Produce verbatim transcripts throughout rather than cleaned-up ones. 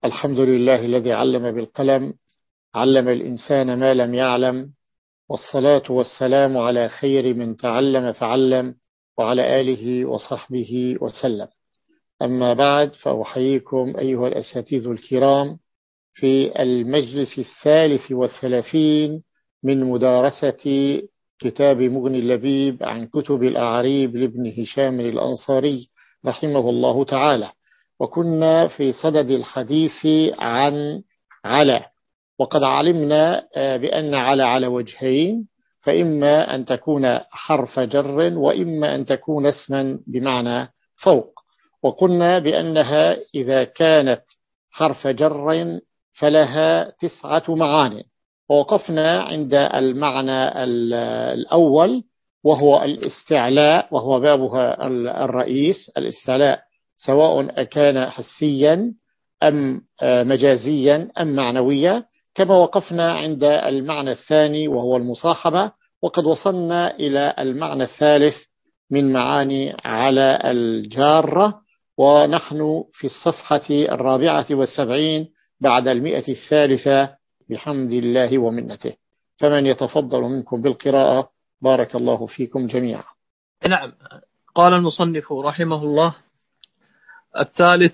الحمد لله الذي علم بالقلم، علم الإنسان ما لم يعلم، والصلاة والسلام على خير من تعلم فعلم، وعلى آله وصحبه وسلم. أما بعد، فأحييكم أيها الأساتذة الكرام في المجلس الثالث والثلاثين من مدارسة كتاب مغني اللبيب عن كتب الأعاريب لابن هشام الأنصاري رحمه الله تعالى. وكنا في صدد الحديث عن على، وقد علمنا بأن على على وجهين، فإما أن تكون حرف جر وإما أن تكون اسما بمعنى فوق. وقلنا بأنها إذا كانت حرف جر فلها تسعة معاني، ووقفنا عند المعنى الأول وهو الاستعلاء، وهو بابها الرئيس. الاستعلاء سواء كان حسيا أم مجازيا أم معنويا، كما وقفنا عند المعنى الثاني وهو المصاحبة. وقد وصلنا إلى المعنى الثالث من معاني على الجارة، ونحن في الصفحة الرابعة والسبعين بعد المئة الثالثة بحمد الله ومنته. فمن يتفضل منكم بالقراءة؟ بارك الله فيكم جميعا. نعم. قال المصنف رحمه الله: الثالث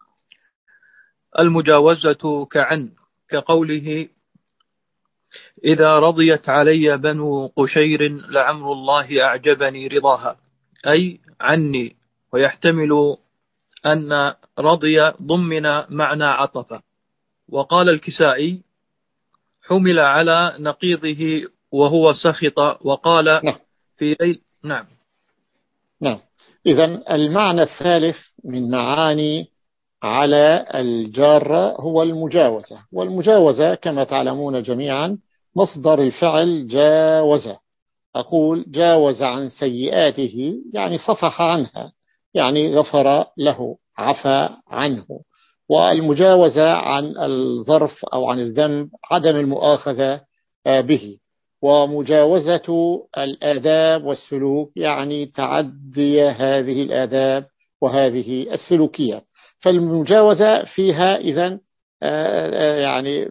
المجاوزة كعن، كقوله: إذا رضيت علي بنو قشير لعمر الله أعجبني رضاها، أي عني. ويحتمل أن رضي ضمن معنى عطف. وقال الكسائي: حمل على نقيضه وهو سخط. وقال نعم. في ليل نعم نعم. إذن المعنى الثالث من معاني على الجارة هو المجاوزة. والمجاوزة كما تعلمون جميعا مصدر الفعل جاوز. أقول جاوز عن سيئاته، يعني صفح عنها، يعني غفر له، عفى عنه. والمجاوزة عن الظرف أو عن الذنب عدم المؤاخذة به. ومجاوزة الآداب والسلوك يعني تعدي هذه الآداب وهذه السلوكيات. فالمجاوزة فيها إذن يعني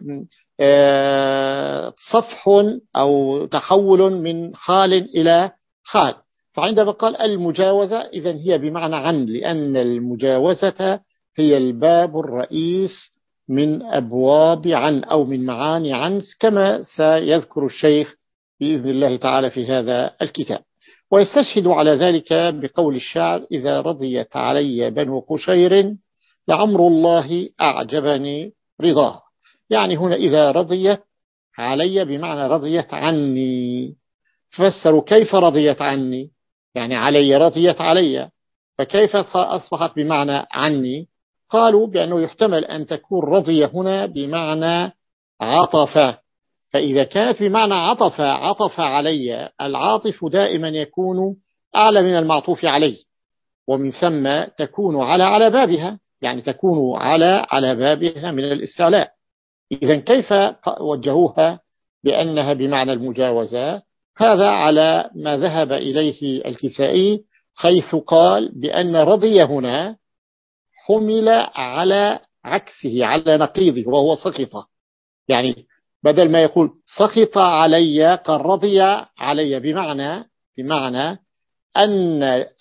صفح أو تحول من حال إلى حال. فعندما قال المجاوزة إذن هي بمعنى عن، لأن المجاوزة هي الباب الرئيس من أبواب عن أو من معاني عن، كما سيذكر الشيخ بإذن الله تعالى في هذا الكتاب. ويستشهد على ذلك بقول الشاعر: إذا رضيت علي بنو قشير لعمر الله أعجبني رضاه. يعني هنا إذا رضيت علي بمعنى رضيت عني. فسروا كيف رضيت عني، يعني علي رضيت علي، فكيف أصبحت بمعنى عني؟ قالوا بأنه يحتمل أن تكون رضي هنا بمعنى عطف. فإذا كانت بمعنى عطف عطف علي، العاطف دائما يكون أعلى من المعطوف عليه، ومن ثم تكون على على بابها، يعني تكون على على بابها من الاستعلاء. إذن كيف وجهوها بأنها بمعنى المجاوزة؟ هذا على ما ذهب إليه الكسائي، حيث قال بأن رضي هنا حمل على عكسه، على نقيضه، وهو سخط. يعني بدل ما يقول سخط علي قال رضي علي، بمعنى بمعنى أن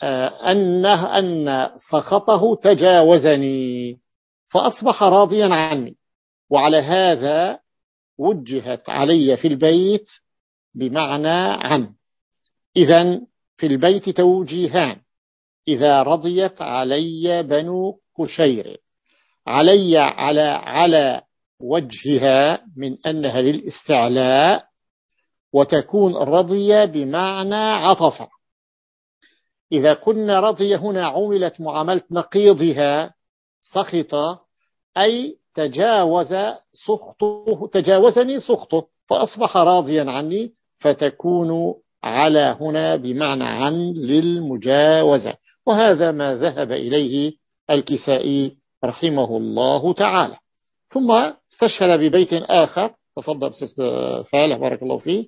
أنه أن سخطه تجاوزني فأصبح راضيا عني. وعلى هذا وجهت علي في البيت بمعنى عن. إذن في البيت توجيهان: إذا رضيت علي بنو قشير، علي على على وجهها من أنها للاستعلاء، وتكون رضي بمعنى عطف. إذا كنا رضي هنا عملت معاملة نقيضها سخط، أي تجاوز سخطه، تجاوزني سخطه فأصبح راضيا عني، فتكون على هنا بمعنى عن للمجاوزة. وهذا ما ذهب إليه الكسائي رحمه الله تعالى. ثم استشهد ببيت آخر. تفضل أستاذ فالح بارك الله فيك.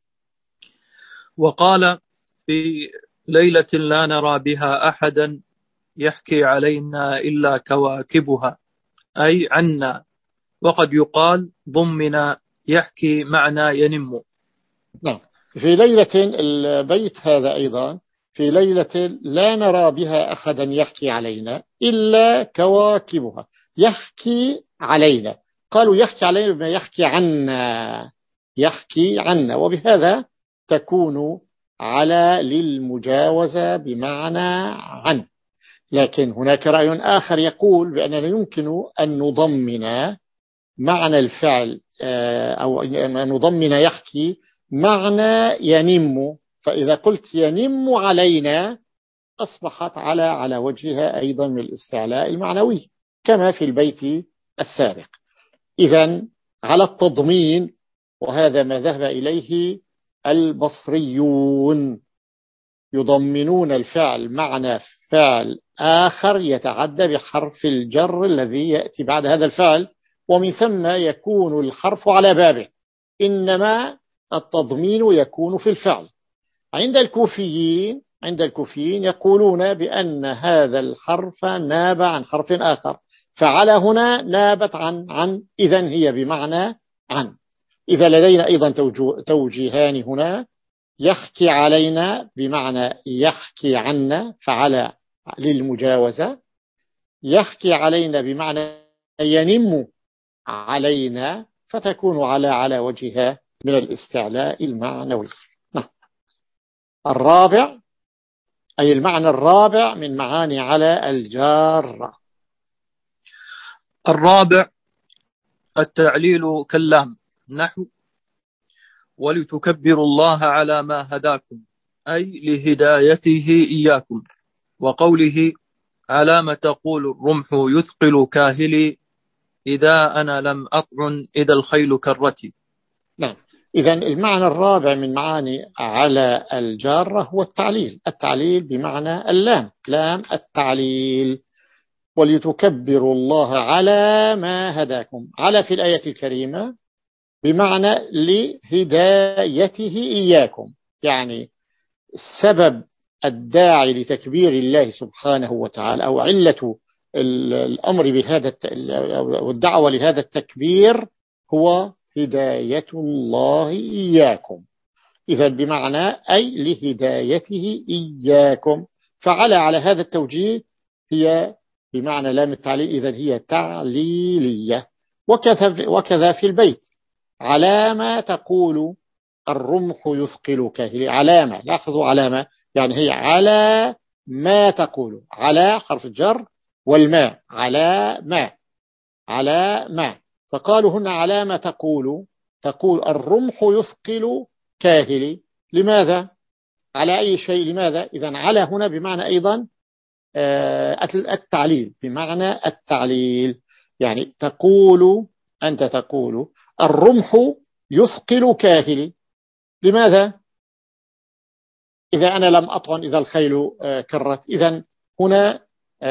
وقال: في ليلة لا نرى بها أحدا يحكي علينا إلا كواكبها، أي عنا. وقد يقال ضمن يحكي معنى ينم. نعم. في ليلة البيت هذا أيضا في ليلة لا نرى بها أحدا يحكي علينا إلا كواكبها. يحكي علينا، قالوا يحكي علينا بما يحكي عنا، يحكي عنا، وبهذا تكون على للمجاوزة بمعنى عن. لكن هناك رأي آخر يقول بأننا يمكن أن نضمن معنى الفعل أو أن نضمن يحكي معنى ينم، فإذا قلت ينم علينا أصبحت على على وجهها أيضا من الاستعلاء المعنوي كما في البيت السابق. إذن على التضمين، وهذا ما ذهب إليه البصريون، يضمنون الفعل معنى فعل آخر يتعدى بحرف الجر الذي يأتي بعد هذا الفعل، ومن ثم يكون الحرف على بابه، إنما التضمين يكون في الفعل. عند الكوفيين عند الكوفيين يقولون بأن هذا الحرف ناب عن حرف آخر، فعلى هنا نابت عن عن إذن هي بمعنى عن. إذا لدينا أيضا توجيهان هنا، يحكي علينا بمعنى يحكي عنا فعلى للمجاوزة، يحكي علينا بمعنى ينم علينا فتكون على على وجهها من الاستعلاء المعنوي. نعم. الرابع أي المعنى الرابع من معاني على الجارة. الرابع التعليل كاللام، نحو ولتكبروا الله على ما هداكم، أي لهدايته إياكم. وقوله على ما تقول الرمح يثقل كاهلي إذا أنا لم أطعن إذا الخيل كرتي. نعم. إذن المعنى الرابع من معاني على الجارة هو التعليل. التعليل بمعنى اللام، لام التعليل. ولتكبروا الله على ما هداكم، على في الآية الكريمة بمعنى لهدايته إياكم، يعني السبب الداعي لتكبير الله سبحانه وتعالى أو علة الأمر بهذا والدعوة لهذا التكبير هو هداية الله إياكم. إذا بمعنى أي لهدايته إياكم، فعلى على هذا التوجيه هي بمعنى لام التعليل، إذا هي تعليلية. وكذا, وكذا في البيت علامة تقول الرمح يثقل كاهلي، علامة، لاحظوا علامة يعني هي على ما تقول، على حرف الجر والماء على ما على ما، فقالوا هنا علامة تقول تقول الرمح يثقل كاهلي. لماذا؟ على أي شيء؟ لماذا؟ إذن على هنا بمعنى أيضا التعليل، بمعنى التعليل، يعني تقول أنت تقول الرمح يثقل كاهلي. لماذا؟ إذا أنا لم أطعن إذا الخيل كرت. إذن هنا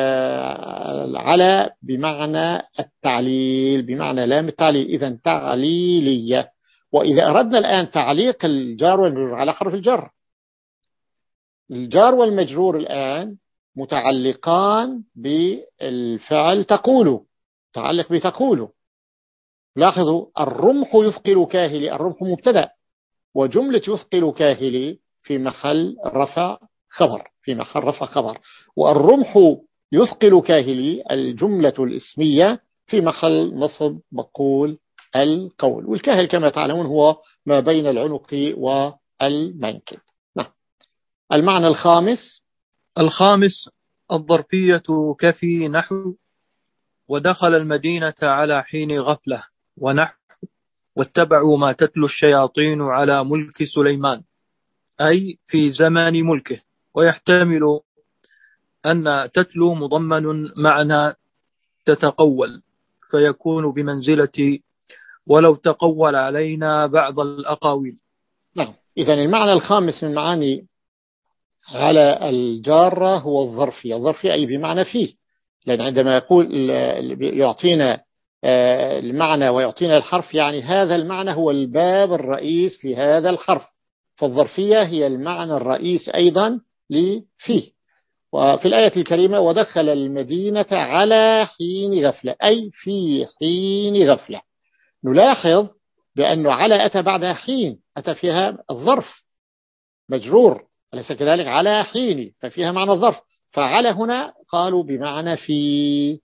على بمعنى التعليل، بمعنى لام التعليل، إذن تعليلية. وإذا أردنا الآن تعليق الجار والمجرور على حرف الجر، الجار والمجرور الآن متعلقان بالفعل تقول، تعلق بتقول. لاحظوا الرمح يثقل كاهلي، الرمح مبتدأ، وجملة يثقل كاهلي في محل رفع خبر، في محل رفع خبر. والرمح يثقل كاهلي الجملة الاسمية في محل نصب مقول القول. والكاهل كما تعلمون هو ما بين العنق والمنكب. نعم. المعنى الخامس الخامس الظرفية كفي، نحو ودخل المدينة على حين غفلة، ونحو واتبعوا ما تتلو الشياطين على ملك سليمان، أي في زمان ملكه. ويحتمل أن تتلو مضمن معنى تتقول، فيكون بمنزلة ولو تقول علينا بعض الأقاويل. نعم. إذن المعنى الخامس من معاني على الجارة هو الظرفية. الظرفية أي بمعنى فيه، لأن عندما يقول يعطينا المعنى ويعطينا الحرف، يعني هذا المعنى هو الباب الرئيس لهذا الحرف، فالظرفية هي المعنى الرئيس أيضا لفيه. وفي الآية الكريمة ودخل المدينة على حين غفلة، أي في حين غفلة. نلاحظ بأنه على أتى بعدها حين، أتى فيها الظرف مجرور، أليس كذلك؟ على حين، ففيها معنى الظرف. فعلى هنا قالوا بمعنى في.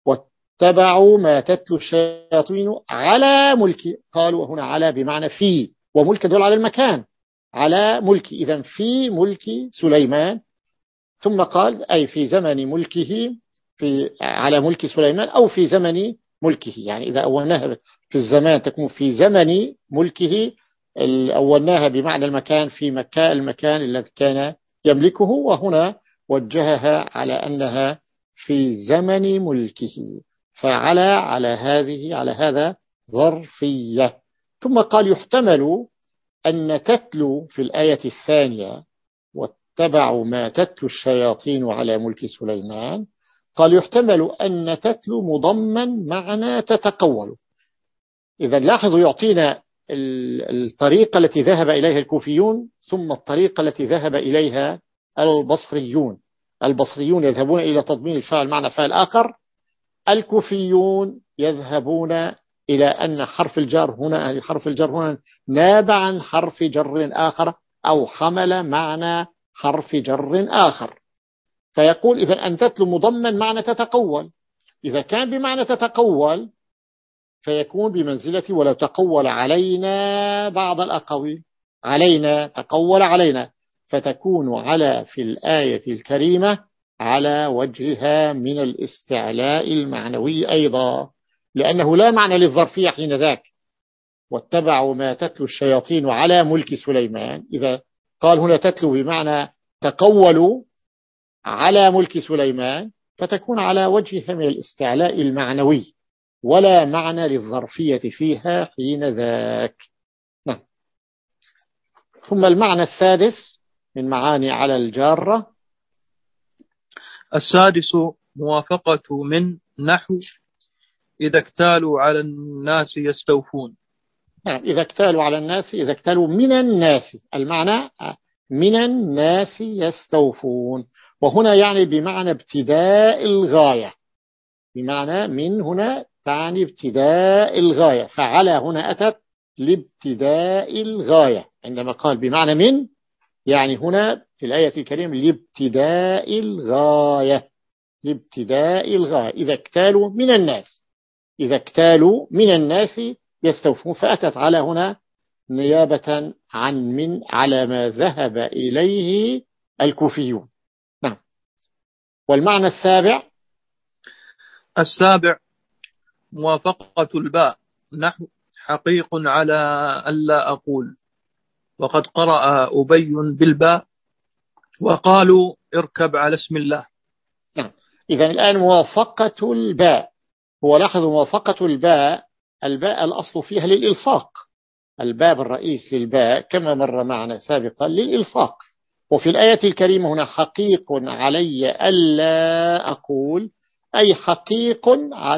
واتبعوا ما تتلو الشياطين على ملك، قالوا هنا على بمعنى في، وملك دل على المكان، على ملك، إذن في ملك سليمان. ثم قال أي في زمن ملكه، في على ملك سليمان أو في زمن ملكه، يعني إذا أولناها في الزمان تكون في زمن ملكه، أولناها بمعنى المكان، في مكان المكان الذي كان يملكه، وهنا وجهها على أنها في زمن ملكه، فعلى على هذه على هذا ظرفية. ثم قال يحتمل أن تتلو في الآية الثانية واتبعوا ما تتلو الشياطين على ملك سليمان، قال يحتمل أن تتلو مضمن معنى تتقول. إذا لاحظوا يعطينا الطريقة التي ذهب إليها الكوفيون ثم الطريقة التي ذهب إليها البصريون. البصريون يذهبون إلى تضمين الفاعل معنى فاعل آخر، الكوفيون يذهبون إلى أن حرف الجر هنا حرف الجر هنا ناب عن حرف جر آخر أو حمل معنى حرف جر آخر. فيقول إذا أن تتلو مضمن معنى تتقول، إذا كان بمعنى تتقول فيكون بمنزلة ولو تقول علينا بعض الأقاويل، علينا تقول علينا، فتكون على في الآية الكريمة على وجهها من الاستعلاء المعنوي أيضا، لأنه لا معنى للظرفية حين ذاك. واتبعوا ما تتلو الشياطين على ملك سليمان، إذا قال هنا تتلو بمعنى تقولوا على ملك سليمان، فتكون على وجهها من الاستعلاء المعنوي، ولا معنى للظرفية فيها حين ذاك. نعم. ثم المعنى السادس من معاني على الجارة. السادس موافقة من نحو إذا اكتالوا على الناس يستوفون. نعم، إذا اكتالوا على الناس، إذا اكتالوا من الناس، المعنى من الناس يستوفون، وهنا يعني بمعنى ابتداء الغاية، بمعنى من هنا تعني ابتداء الغاية، فعلى هنا أتت لابتداء الغاية، عندما قال بمعنى من يعني هنا في الآية الكريمة لابتداء الغاية، لابتداء الغاية. إذا اكتالوا من الناس، إذا اكتالوا من الناس يستوفون، فأتت على هنا نيابة عن من على ما ذهب إليه الكوفيون. نعم. والمعنى السابع. السابع موافقة الباء نحو حقيق على ألا أقول، وقد قرأ أبي بالباء وقالوا اركب على اسم الله. نعم. إذا الآن موافقة الباء، هو لاحظ موافقة الباء، الباء الأصل فيها للإلصاق، الباب الرئيس للباء كما مر معنا سابقا للإلصاق. وفي الآية الكريمة هنا حقيق علي ألا أقول، أي حقيق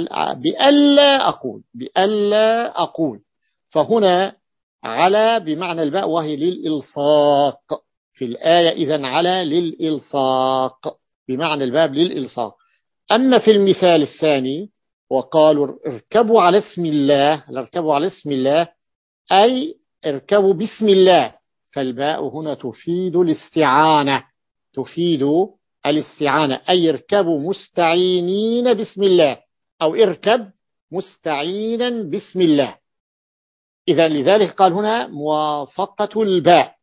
بألا أقول، بألا أقول، فهنا على بمعنى الباء وهي للإلصاق في الآية، إذن على للإلصاق بمعنى الباب للإلصاق. أما في المثال الثاني وقالوا اركبوا على اسم الله، اركبوا على اسم الله أي اركبوا باسم الله، فالباء هنا تفيد الاستعانة، تفيد الاستعانة، أي اركبوا مستعينين باسم الله، أو اركب مستعينا باسم الله. إذا لذلك قال هنا موافقة الباء،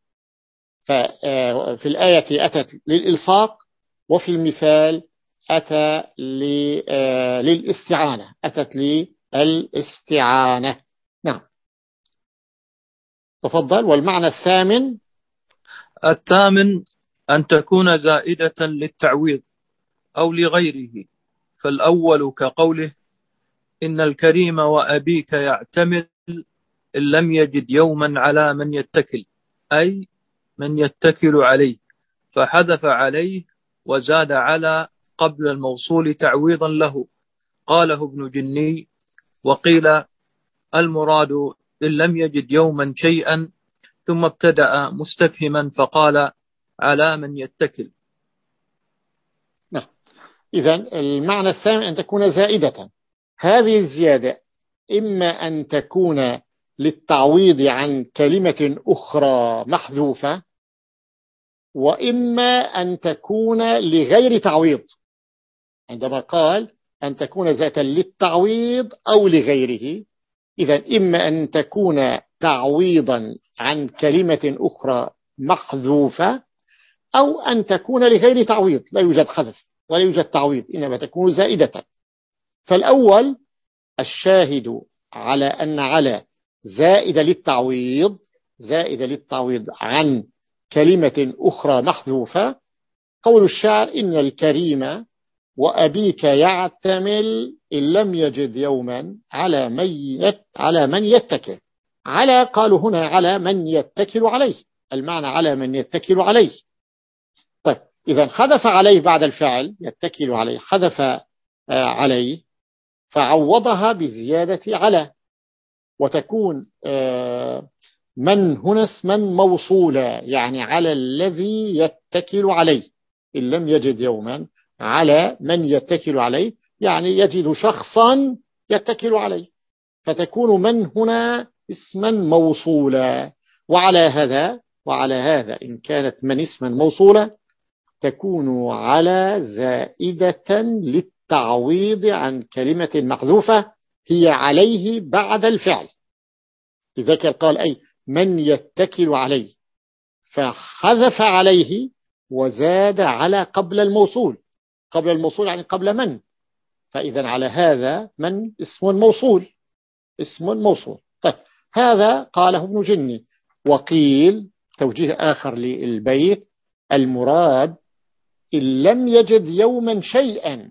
ففي الآية أتت للإلصاق، وفي المثال أتى للاستعانة، أتت للاستعانة. نعم. تفضل. والمعنى الثامن. الثامن أن تكون زائدة للتعويض أو لغيره، فالأول كقوله إن الكريم وأبيك يعتمد إن لم يجد يوما على من يتكل، أي من يتكل عليه، فحذف عليه وزاد على قبل الموصول تعويضا له، قاله ابن جني. وقيل المراد إن لم يجد يوما شيئا، ثم ابتدأ مستفهما فقال على من يتكل. إذن المعنى الثاني أن تكون زائدة. هذه الزيادة إما أن تكون للتعويض عن كلمة أخرى محذوفة، وإما أن تكون لغير تعويض. عندما قال أن تكون ذاتا للتعويض أو لغيره، إذن إما أن تكون تعويضا عن كلمة أخرى محذوفة، أو أن تكون لغير تعويض، لا يوجد حذف ولا يوجد تعويض، إنما تكون زائدة. فالأول الشاهد على أن على زائدة للتعويض، زائدة للتعويض عن كلمة أخرى محذوفة. قول الشاعر: إن الكريم وأبيك يعتمل إن لم يجد يوما على من على من يتكل. على قالوا هنا على من يتكل عليه، المعنى على من يتكل عليه. طيب إذا حذف عليه بعد الفعل يتكل عليه، حذف عليه فعوضها بزيادة على، وتكون من هنا اسما موصولا، يعني على الذي يتكل عليه. إن لم يجد يوما على من يتكل عليه، يعني يجد شخصا يتكل عليه، فتكون من هنا اسما موصولا. وعلى هذا وعلى هذا إن كانت من اسما موصولا تكون على زائدة للتعويض عن كلمة محذوفة هي عليه بعد الفعل. لذلك قال أي من يتكل عليه، فحذف عليه وزاد على قبل الموصول. قبل الموصول يعني قبل من، فإذا على هذا من اسم موصول، اسم موصول. طيب هذا قاله ابن جني. وقيل توجيه آخر للبيت: المراد إن لم يجد يوما شيئا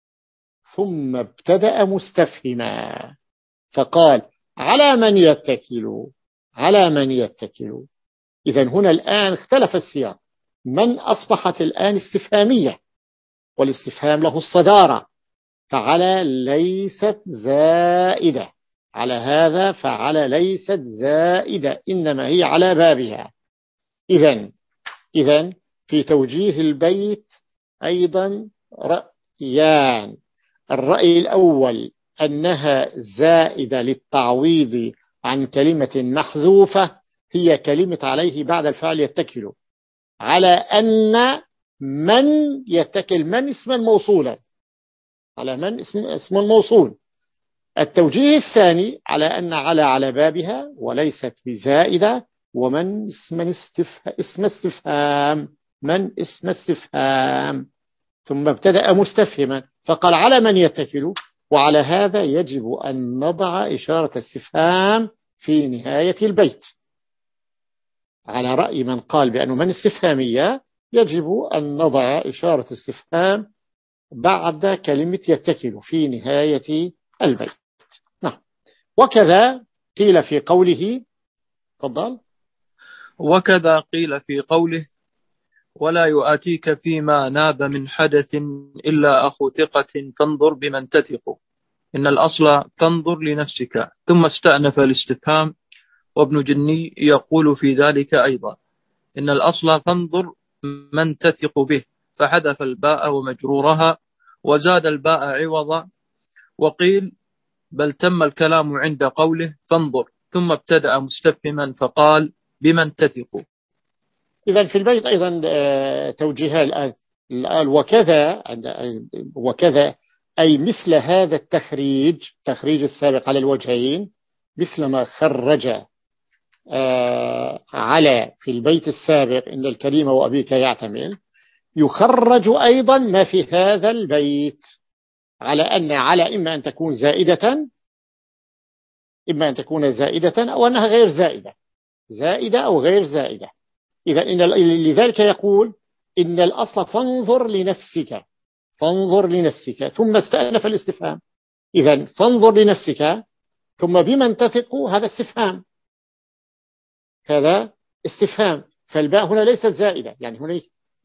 ثم ابتدأ مستفهما فقال على من يتكل، على من يتكل. إذن هنا الآن اختلف السياق، من أصبحت الآن استفهامية، والاستفهام له الصدارة، فعلى ليست زائدة. على هذا فعلى ليست زائدة، إنما هي على بابها. إذن إذن في توجيه البيت أيضا رأيان: الرأي الأول أنها زائدة للتعويض عن كلمة محذوفة هي كلمة عليه بعد الفعل يتكل، على أن من يتكل من اسما موصولا، على من اسم, اسم موصول. التوجيه الثاني على أن على على بابها وليست بزائدة، ومن اسم استفهام، اسم استفهام من اسم استفهام، ثم ابتدأ مستفهما فقال على من يتكل. وعلى هذا يجب أن نضع إشارة استفهام في نهاية البيت. على رأي من قال بأنه من استفهامية يجب أن نضع إشارة استفهام بعد كلمة يتكل في نهاية البيت. نعم. وكذا قيل في قوله، تفضل. وكذا قيل في قوله ولا يؤتيك فيما ناب من حدث إلا أخو ثقة فانظر بمن تثق. إن الأصل فانظر لنفسك، ثم استأنف الاستفهام. وابن جني يقول في ذلك أيضا إن الأصل فانظر من تثق به، فحذف الباء ومجرورها وزاد الباء عوضا. وقيل بل تم الكلام عند قوله فانظر، ثم ابتدأ مستفهما فقال بمن تثق. إذا في البيت أيضا توجيهها الآن الآن وكذا وكذا أي مثل هذا التخريج، تخريج السابق على الوجهين، مثل ما خرج على في البيت السابق إن الكريم وأبيك يعتمل، يخرج أيضا ما في هذا البيت على أن على إما أن تكون زائدة، إما أن تكون زائدة أو أنها غير زائدة، زائدة أو غير زائدة. إذا إن لذلك يقول إن الأصل فانظر لنفسك، فانظر لنفسك، ثم استأنف الاستفهام. إذا فانظر لنفسك ثم بمن تثق، هذا استفهام، هذا استفهام. فالباء هنا ليست زائدة، يعني هنا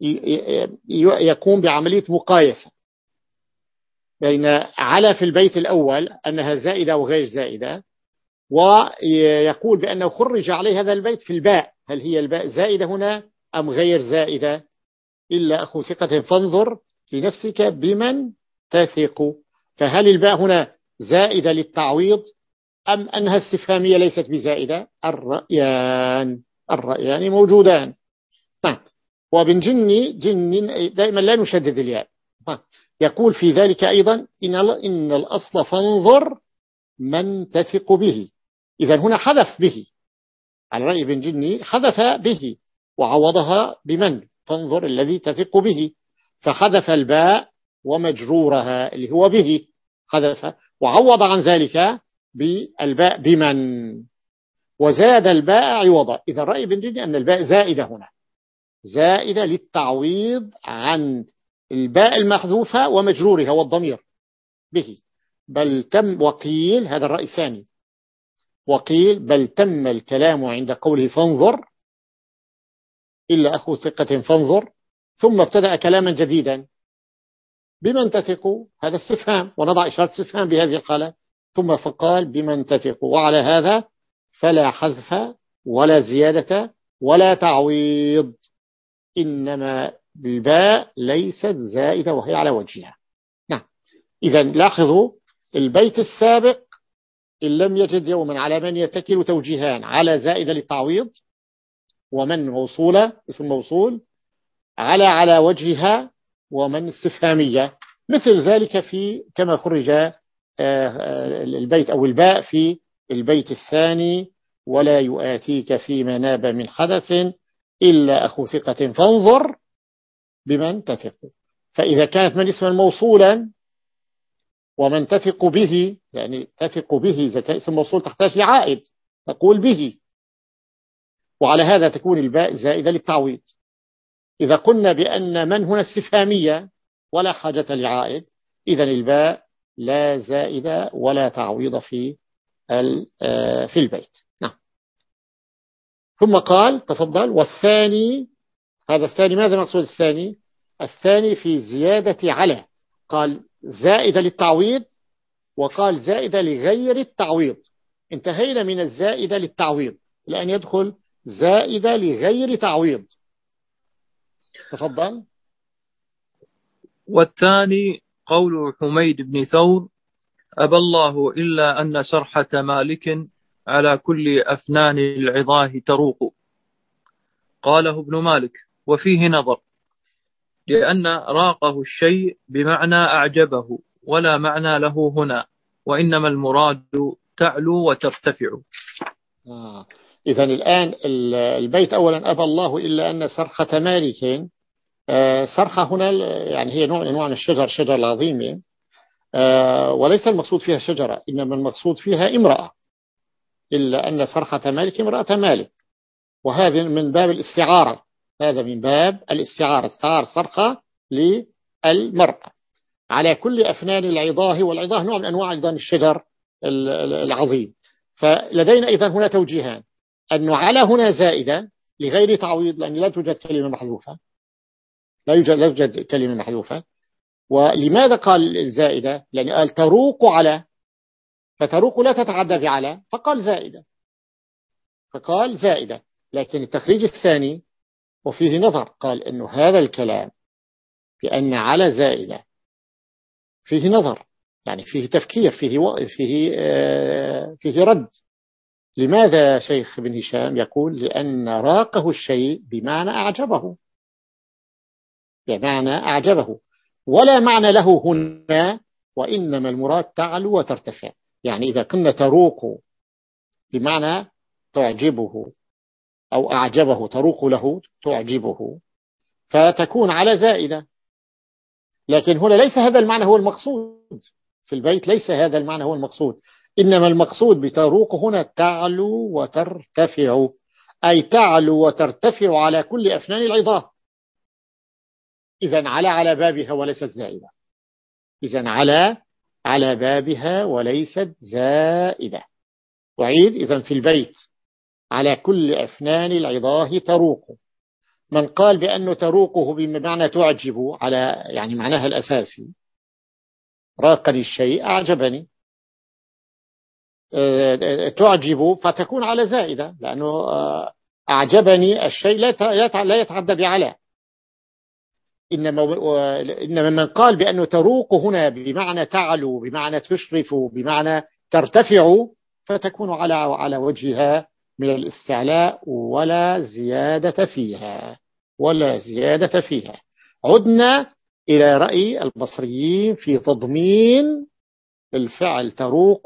يقوم بعملية مقايسة بين على في البيت الأول أنها زائدة وغير زائدة، ويقول بأنه خرج عليه هذا البيت في الباء، هل هي الباء زائدة هنا أم غير زائدة. إلا أخو ثقة فانظر لنفسك بمن تثق. فهل الباء هنا زائدة للتعويض أم أنها استفهامية ليست بزائدة؟ الرأيان الرأيان موجودان. نعم. وابن جني جن دائما لا نشدد الياء. يقول في ذلك أيضا إن إن الأصل فانظر من تثق به. إذا هنا حذف به، على رأي ابن جني حذف به وعوضها بمن، فانظر الذي تثق به، فحذف الباء ومجرورها اللي هو به، حذف وعوض عن ذلك بالباء بمن، وزاد الباء عوضا. إذا رأي ابن جني أن الباء زائدة هنا، زائدة للتعويض عن الباء المحذوفة ومجرورها والضمير به. بل تم وقيل، هذا الرأي الثاني، وقيل بل تم الكلام عند قوله فانظر إلا أخو ثقة فانظر، ثم ابتدأ كلاما جديدا بمن تثق، هذا استفهام ونضع إشارة استفهام بهذه الحالة، ثم فقال بمن تثق. وعلى هذا فلا حذف ولا زيادة ولا تعويض، إنما الباء ليست زائدة وهي على وجهها. نعم. إذا لاحظوا البيت السابق إن لم يجد يوما على من يتكل توجيهان، على زائدة للتعويض ومن موصولة اسم موصول، على على وجهها ومن استفهامية، مثل ذلك في كما خرج البيت أو الباء في البيت الثاني ولا يؤاتيك فيما ناب من حدث إلا أخو ثقة فانظر بمن تثق. فإذا كانت من اسما موصولا ومن تثق به، يعني تثق به إذا كان اسم موصول تحتاج لعائد تقول به، وعلى هذا تكون الباء زائدة للتعويض. إذا قلنا بأن من هنا استفهامية ولا حاجة لعائد، إذن الباء لا زائدة ولا تعويض في في البيت. نعم. ثم قال تفضل والثاني، هذا الثاني ماذا مقصود الثاني؟ الثاني في زيادة على، قال زائدة للتعويض وقال زائدة لغير التعويض. انتهينا من الزائدة للتعويض، لأن يدخل زائدة لغير تعويض. تفضل. والثاني قول حميد بن ثور أبى الله إلا أن سرحة مالك على كل أفنان العظاه تروق. قاله ابن مالك وفيه نظر، لأن راقه الشيء بمعنى أعجبه ولا معنى له هنا، وإنما المراد تعلو وترتفع. آه. إذن الآن البيت أولا أبى الله إلا أن سرحة مالك، آه سرحة هنا يعني هي نوع من أنواع الشجر، شجر العظيمة، آه وليس المقصود فيها شجرة، إنما المقصود فيها امرأة، إلا أن سرحة مالك امرأة مالك، وهذا من باب الاستعارة، هذا من باب الاستعارة، استعار سرحة للمرأة على كل أفنان العظاه، والعظاه نوع من أنواع أيضا الشجر العظيم. فلدينا إذن هنا توجيهان، أنه على هنا زائدة لغير تعويض، لأن لا توجد كلمة محذوفة، لا يوجد لا يوجد كلمة محذوفة. ولماذا قال زائدة؟ لأن قال تروق على، فتروق لا تتعدى بعلى، فقال زائدة، فقال زائدة. لكن التخريج الثاني وفيه نظر، قال أنه هذا الكلام بأن على زائدة فيه نظر، يعني فيه تفكير، فيه و... فيه آه... فيه رد. لماذا شيخ بن هشام يقول؟ لأن راقه الشيء بمعنى أعجبه، بمعنى أعجبه ولا معنى له هنا، وإنما المراد تعلو وترتفع. يعني إذا كنا تروق بمعنى تعجبه أو أعجبه، تروق له تعجبه، فتكون على زائدة. لكن هنا ليس هذا المعنى هو المقصود في البيت، ليس هذا المعنى هو المقصود، إنما المقصود بتروق هنا تعلو وترتفع، أي تعلو وترتفع على كل أفنان العظام. إذن على على بابها وليست زائدة، إذن على على بابها وليست زائدة. وعيد إذن في البيت على كل أفنان العظاه تروق. من قال بأنه تروقه بمعنى تعجب، على يعني معناها الأساسي راقني الشيء أعجبني، تعجب فتكون على زائدة، لأنه أعجبني الشيء لا لا يتعدى بعلى. إنما, إنما من قال بأنه تروق هنا بمعنى تعلو، بمعنى تشرف، بمعنى ترتفع، فتكون على على وجهها من الاستعلاء ولا زيادة فيها، ولا زيادة فيها. عدنا إلى رأي البصريين في تضمين الفعل تروق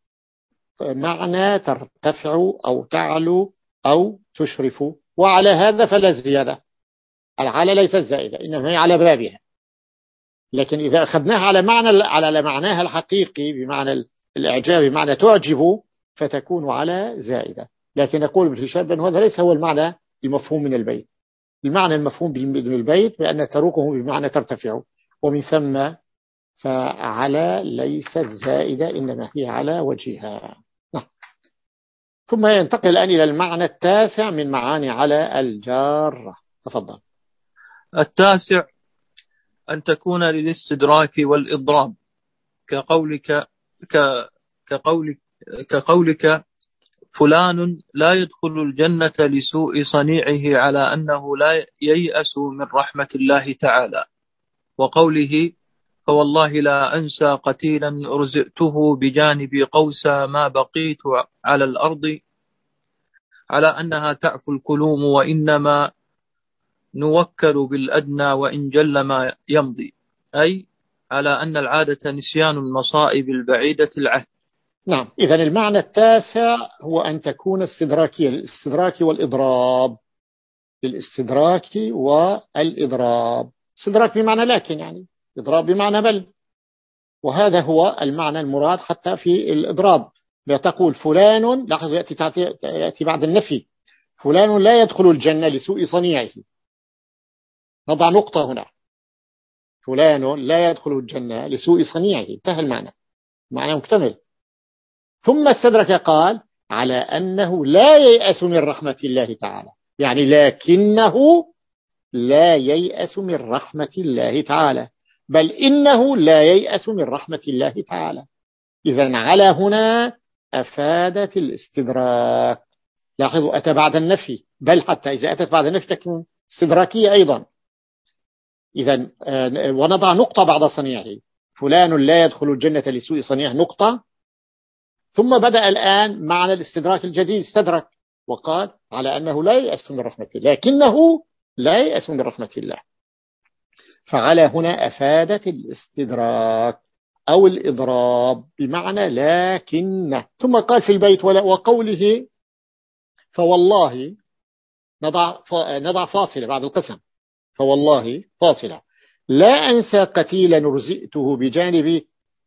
معنى ترتفع أو تعلو أو تشرف، وعلى هذا فلا زيادة. العلى ليست زائدة، إنما هي على بابها. لكن إذا أخذناها على معنى على معناها الحقيقي بمعنى الإعجاب، بمعنى تعجب، فتكون على زائدة. لكن نقول بالهشام بأن هذا ليس هو المعنى المفهوم من البيت. المعنى المفهوم من البيت بأن تروقه بمعنى ترتفع، ومن ثم فعلى ليست زائدة، إنما هي على وجهها. ثم ينتقل الآن إلى المعنى التاسع من معاني على الجارة. تفضل. التاسع أن تكون للاستدراك والإضراب، كقولك ك كقولك كقولك فلان لا يدخل الجنة لسوء صنيعه، على أنه لا ييأس من رحمة الله تعالى. وقوله فوالله لا أنسى قتيلا رزقته بجانب قوس ما بقيت على الأرض، على أنها تعفو الكلوم وإنما نوكل بالأدنى وإن جل ما يمضي، أي على أن العادة نسيان المصائب البعيدة العهد. نعم، إذن المعنى التاسع هو أن تكون استدراكية، للاستدراك والإضراب، للاستدراك والإضراب. استدراك بمعنى لكن، يعني إضراب بمعنى بل، وهذا هو المعنى المراد حتى في الإضراب. بتقول فلان، لاحظوا يأتي, يأتي بعد النفي، فلان لا يدخل الجنة لسوء صنيعه. نضع نقطة هنا، فلان لا يدخل الجنة لسوء صنيعه، انتهى المعنى، معنى مكتمل. ثم استدرك قال على أنه لا ييأس من رحمة الله تعالى، يعني لكنه لا ييأس من رحمة الله تعالى، بل إنه لا ييأس من رحمة الله تعالى. إذن على هنا أفادت الاستدراك. لاحظوا أتى بعد النفي، بل حتى إذا أتت بعد النفي تكون استدراكية أيضا. إذن ونضع نقطة بعد صنيعه، فلان لا يدخل الجنة لسوء صنيعه، نقطة. ثم بدأ الآن معنى الاستدراك الجديد، استدرك وقال على أنه لا ييأس من رحمة الله، لكنه لا ييأس من رحمة الله. فعلى هنا أفادت الاستدراك أو الإضراب بمعنى لكن. ثم قال في البيت وقوله فوالله، نضع نضع فاصلة بعد القسم، فوالله فاصلة لا أنسى قتيلا رزئته بجانب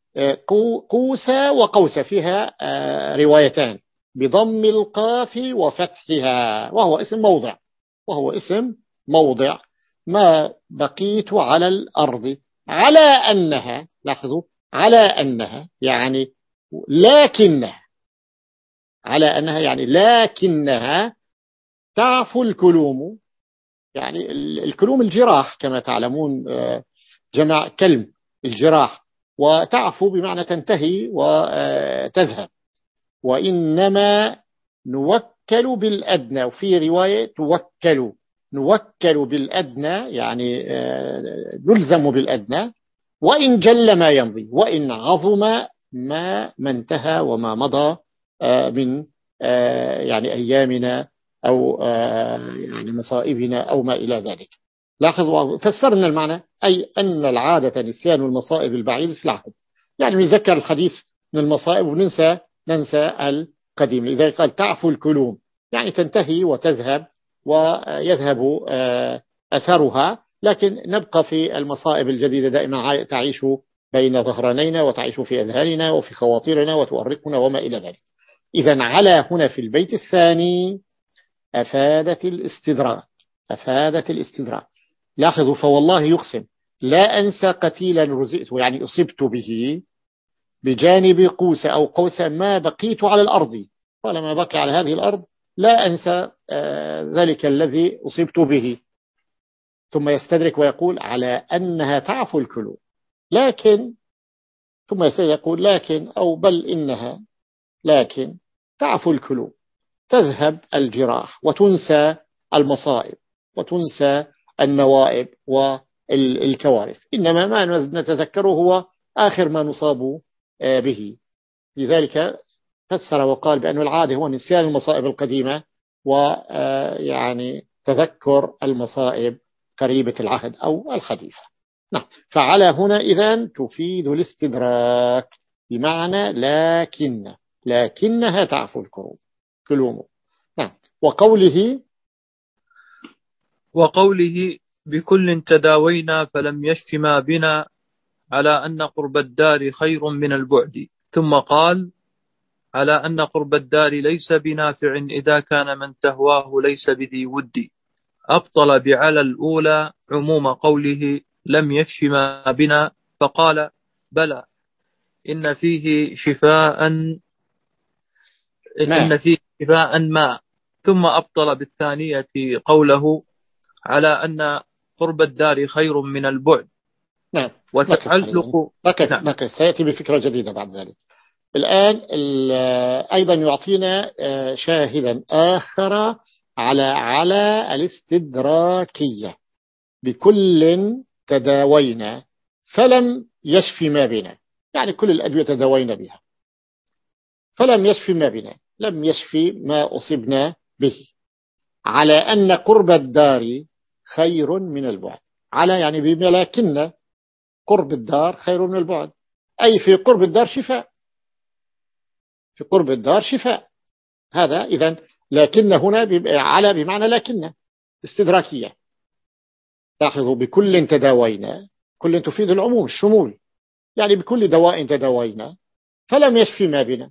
قوسة وقوسة، فيها روايتان بضم القاف وفتحها، وهو اسم موضع، وهو اسم موضع ما بقيت على الأرض، على أنها، لاحظوا على أنها يعني لكنها، على أنها يعني لكنها تعفو الكلوم، يعني الكلوم الجراح كما تعلمون، جمع كلم الجراح، وتعفو بمعنى تنتهي وتذهب. وإنما نوكل بالأدنى، وفي رواية توكل، نوكل بالأدنى يعني نلزم بالأدنى، وإن جل ما يمضي، وإن عظم ما ما انتهى وما مضى من يعني أيامنا أو يعني مصائبنا أو ما إلى ذلك. لاحظوا فسرنا المعنى، أي أن العادة نسيان المصائب البعيدة. لاحظ يعني نذكر الحديث من المصائب وننسى ننسى القديم. لذلك قال تعفو الكلوم، يعني تنتهي وتذهب ويذهب أثرها، لكن نبقى في المصائب الجديدة دائما تعيش بين ظهرانينا وتعيش في أذهاننا وفي خواطرنا وتؤرقنا وما إلى ذلك. إذن على هنا في البيت الثاني أفادت الاستدراك، أفادت الاستدراك. لاحظوا فوالله يقسم لا أنسى قتيلا رزئته، يعني أصبت به بجانب قوس أو قوس ما بقيت على الأرض، طالما بقي على هذه الأرض لا أنسى ذلك الذي أصبت به. ثم يستدرك ويقول على أنها تعفو الكلوم، لكن ثم يقول لكن أو بل إنها، لكن تعفو الكلوم، تذهب الجراح وتنسى المصائب وتنسى النوائب الكوارث، إنما ما نتذكره هو آخر ما نصاب به. لذلك فسر وقال بأن العادة هو نسيان المصائب القديمة ويعني تذكر المصائب قريبة العهد أو الحديثة. نعم. فعلى هنا إذن تفيد الاستدراك بمعنى لكن، لكنها تعفو الكروب كلوم. نعم. وقوله وقوله بكل تداوينا فلم يشف ما بنا على أن قرب الدار خير من البعد، ثم قال على أن قرب الدار ليس بنافع إذا كان من تهواه ليس بذي ود، أبطل بعلى الأولى عموم قوله لم يشف ما بنا، فقال بلى إن فيه شفاء إن فيه شفاء ما، ثم أبطل بالثانية قوله على أن قرب الدار خير من البعد. نعم. وتعلق نقف نعم. نقف سيأتي بفكرة جديدة بعد ذلك. الآن أيضا يعطينا شاهدا آخر على على الاستدراكية. بكل تداوينا فلم يشف ما بنا، يعني كل الأدوية تداوينا بها، فلم يشف ما بنا، لم يشف ما أصبنا به، على أن قرب الدار خير من البعد. على يعني بما، لكن قرب الدار خير من البعد، أي في قرب الدار شفاء، في قرب الدار شفاء. هذا إذن لكن هنا على بمعنى لكن استدراكية. لاحظوا بكل تداوينا، كل تفيد العموم الشمول، يعني بكل دواء تداوينا فلم يشف ما بنا،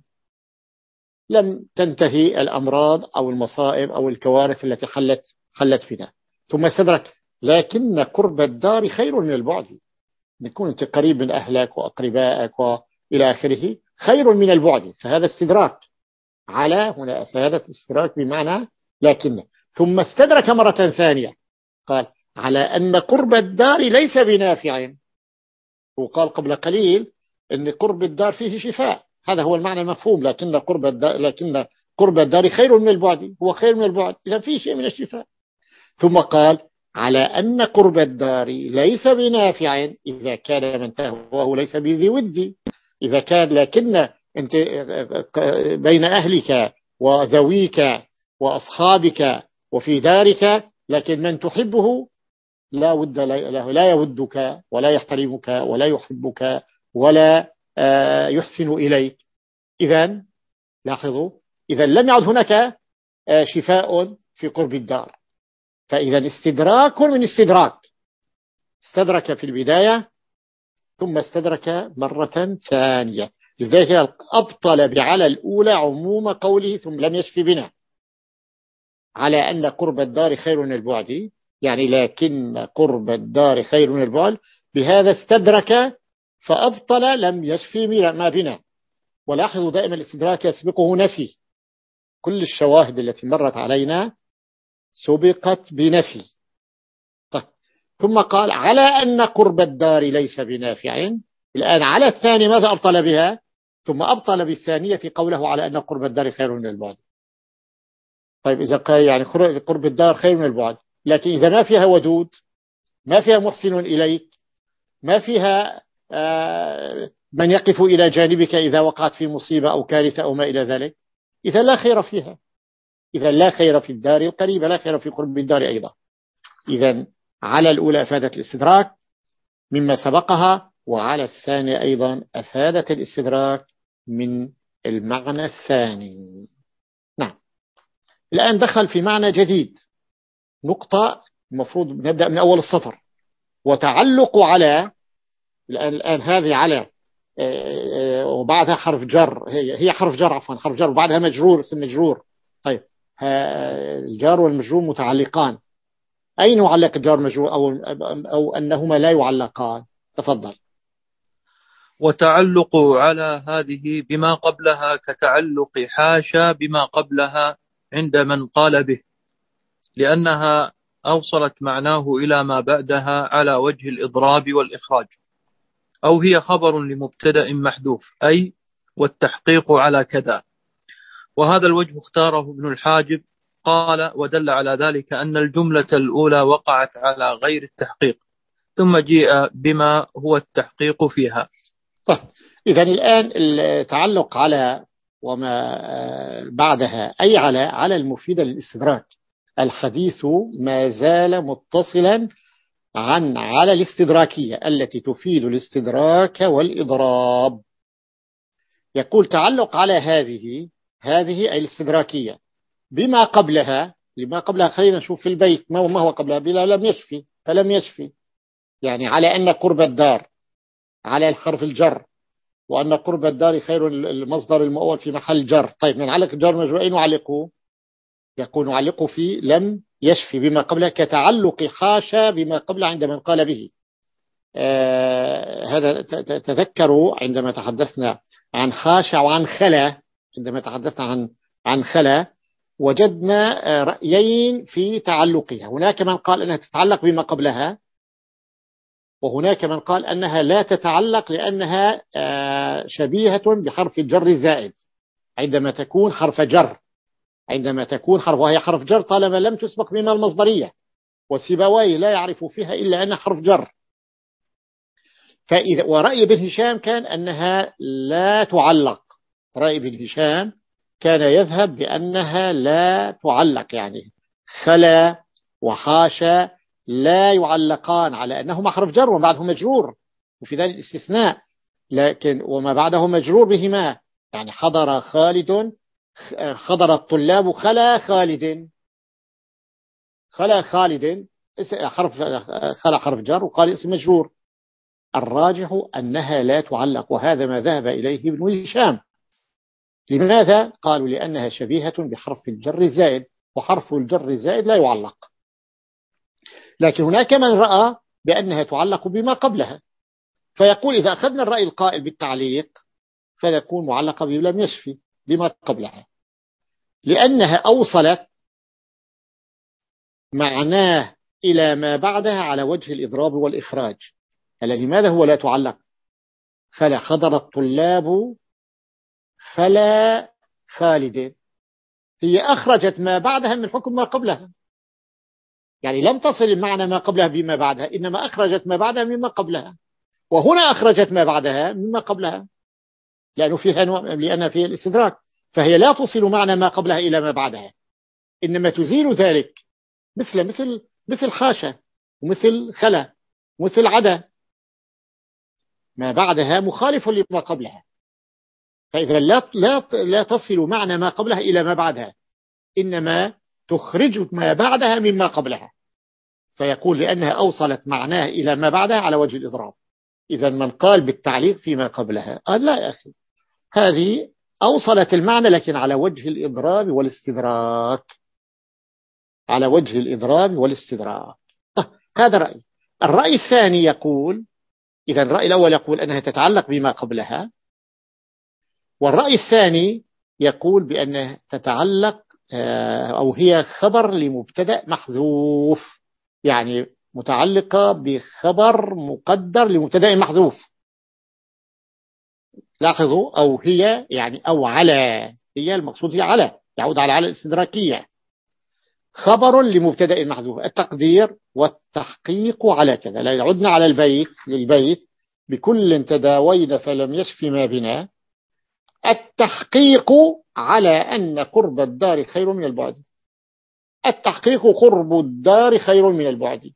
لم تنتهي الأمراض أو المصائب أو الكوارث التي حلت حلت بنا. ثم استدرك لكن قرب الدار خير من البعد، نكون أنت قريب من أهلك وأقربائك وإلى آخره خير من البعد، فهذا استدراك. على هنا أفادت استدراك بمعنى لكن. ثم استدرك مرة ثانية قال على أن قرب الدار ليس بنافع، وقال قبل قليل أن قرب الدار فيه شفاء، هذا هو المعنى المفهوم، لكن قرب الدار لكن قرب الدار خير من البعد، هو خير من البعد، إذا فيه شيء من الشفاء. ثم قال على أن قرب الدار ليس بنافع إذا كان من تهواه ليس بذي ودي، إذا كان لكن أنت بين أهلك وذويك وأصحابك وفي دارك، لكن من تحبه لا ود له، لا يودك ولا يحترمك ولا يحبك ولا يحسن إليك. إذن لاحظوا، إذن لم يعد هناك شفاء في قرب الدار. فإذا استدراك من استدراك، استدرك في البداية ثم استدرك مرة ثانية. لذلك أبطل بعلى الأولى عموم قوله ثم لم يشف بنا، على أن قرب الدار خير من البعد، يعني لكن قرب الدار خير من البعد، بهذا استدرك فأبطل لم يشف ما بنا. ولاحظوا دائما الاستدراك يسبقه نفي، كل الشواهد التي مرت علينا سبقت بنفي. طيب. ثم قال على أن قرب الدار ليس بنافع، الآن على الثاني ماذا أبطل بها؟ ثم أبطل بالثانية قوله على أن قرب الدار خير من البعد. طيب إذا قال يعني قرب الدار خير من البعد، لكن إذا ما فيها ودود، ما فيها محسن إليك، ما فيها من يقف إلى جانبك إذا وقعت في مصيبة أو كارثة أو ما إلى ذلك، إذا لا خير فيها، إذا لا خير في الدار القريبة، لا خير في قرب الدار أيضا. إذا على الأولى أفادت الاستدراك مما سبقها، وعلى الثانية أيضا أفادت الاستدراك من المعنى الثاني. نعم. الآن دخل في معنى جديد، نقطة المفروض نبدأ من أول السطر. وتعلق على، الآن, الآن هذه على وبعدها حرف جر، هي هي حرف جر عفوا حرف جر وبعدها مجرور، اسم مجرور. طيب الجار والمجرور متعلقان، أين يعلق الجار مجرور أو, أو أنهما لا يعلقان؟ تفضل. وتعلق على هذه بما قبلها كتعلق حاشا بما قبلها عند من قال به، لأنها أوصلت معناه إلى ما بعدها على وجه الإضراب والإخراج، أو هي خبر لمبتدأ محذوف، أي والتحقيق على كذا. وهذا الوجه اختاره ابن الحاجب، قال ودل على ذلك أن الجملة الأولى وقعت على غير التحقيق، ثم جيء بما هو التحقيق فيها. طيب، إذا الآن التعلق على وما بعدها أي على على المفيدة للاستدراك. الحديث ما زال متصلا عن على الاستدراكية التي تفيد الاستدراك والإضراب. يقول تعلق على هذه هذه أي الاستدراكية بما قبلها. لما قبلها خلينا نشوف في البيت ما ما هو قبلها. بلا لم يشفي فلم يشفي، يعني على أن قرب الدار على الحرف الجر، وأن قرب الدار خير المصدر المؤول في محل جر. طيب من علق الجر مجرور أين نعلقه؟ يكون نعلقه في لم يشفي بما قبله، كتعلق حاشا بما قبل عند من قال به. آه هذا تذكروا عندما تحدثنا عن حاشا وعن خلا. عندما تحدثنا عن عن خلا وجدنا رأيين في تعلقها. هناك من قال أنها تتعلق بما قبلها، وهناك من قال أنها لا تتعلق لأنها شبيهة بحرف الجر الزائد عندما تكون حرف جر. عندما تكون حرف وهي حرف جر طالما لم تسبق بما المصدرية، وسيبويه لا يعرف فيها إلا أنها حرف جر. فإذا ورأي ابن هشام كان أنها لا تعلق. رأي ابن هشام كان يذهب بأنها لا تعلق، يعني خلا وحاشا لا يعلقان على أنهما حرف جر وما بعده مجرور، وفي ذلك الاستثناء. لكن وما بعده مجرور بهما، يعني حضر خالد، حضر الطلاب خلا خالد. خلا خالد حرف خلا حرف جر وقال اسم مجرور. الراجح أنها لا تعلق، وهذا ما ذهب إليه ابن هشام. لماذا؟ قالوا لأنها شبيهة بحرف الجر الزائد، وحرف الجر الزائد لا يعلق. لكن هناك من رأى بأنها تعلق بما قبلها، فيقول إذا أخذنا الرأي القائل بالتعليق فيكون معلقة بلم يشفي بما قبلها، لأنها أوصلت معناه إلى ما بعدها على وجه الإضراب والإخراج. ألا لماذا هو لا تعلق؟ فلا حضر الطلاب فلا خالد، هي أخرجت ما بعدها من حكم ما قبلها، يعني لم تصل المعنى ما قبلها بما بعدها، إنما أخرجت ما بعدها مما قبلها. وهنا أخرجت ما بعدها مما قبلها لأنه فيها نوع لأن فيها الاستدراك، فهي لا تصل معنى ما قبلها إلى ما بعدها، إنما تزيل ذلك، مثل مثل مثل حاشا ومثل خلا ومثل عدا. ما بعدها مخالف لما قبلها، فإذا لا لا لا تصل معنى ما قبلها إلى ما بعدها، إنما تخرج ما بعدها مما قبلها. فيقول لأنها أوصلت معناه إلى ما بعدها على وجه الإضراب. إذا من قال بالتعليق فيما قبلها قال لا يا أخي، هذه أوصلت المعنى لكن على وجه الإضراب والاستدراك، على وجه الإضراب والاستدراك. هذا رأي. الرأي الثاني يقول، إذا الرأي الأول يقول أنها تتعلق بما قبلها، والرأي الثاني يقول بأنها تتعلق أو هي خبر لمبتدأ محذوف، يعني متعلقة بخبر مقدر لمبتدأ محذوف. لاحظوا، أو هي يعني أو على، هي المقصود هي على، يعود على على الاستدراكية، خبر لمبتدأ محذوف. التقدير والتحقيق على كذا. لا يعودنا على البيت للبيت بكل تداوين فلم يشف ما بنا. التحقيق على أن قرب الدار خير من البعد. التحقيق قرب الدار خير من البعد.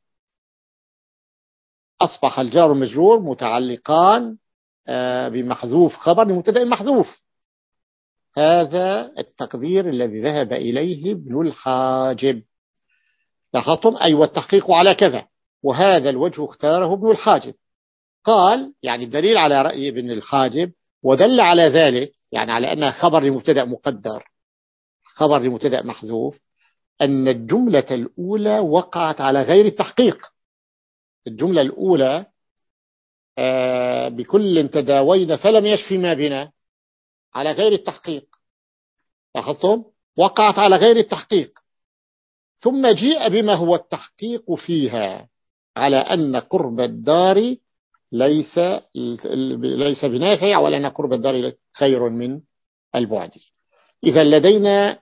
أصبح الجار المجرور متعلقان بمحذوف خبر لمبتدأ محذوف. هذا التقدير الذي ذهب إليه ابن الحاجب. لاحظتم؟ أي أيوة والتحقيق على كذا، وهذا الوجه اختاره ابن الحاجب. قال يعني الدليل على رأي ابن الحاجب ودل على ذلك، يعني على أنها خبر لمبتدأ مقدر، خبر لمبتدأ محذوف، أن الجملة الأولى وقعت على غير التحقيق. الجملة الأولى آه بكل تداوين فلم يشفي ما بنا على غير التحقيق. لاحظتم؟ وقعت على غير التحقيق، ثم جيء بما هو التحقيق فيها على أن قرب الدار ليس ليس بنافع، ولا أن قرب الدار خير من البعد. إذا لدينا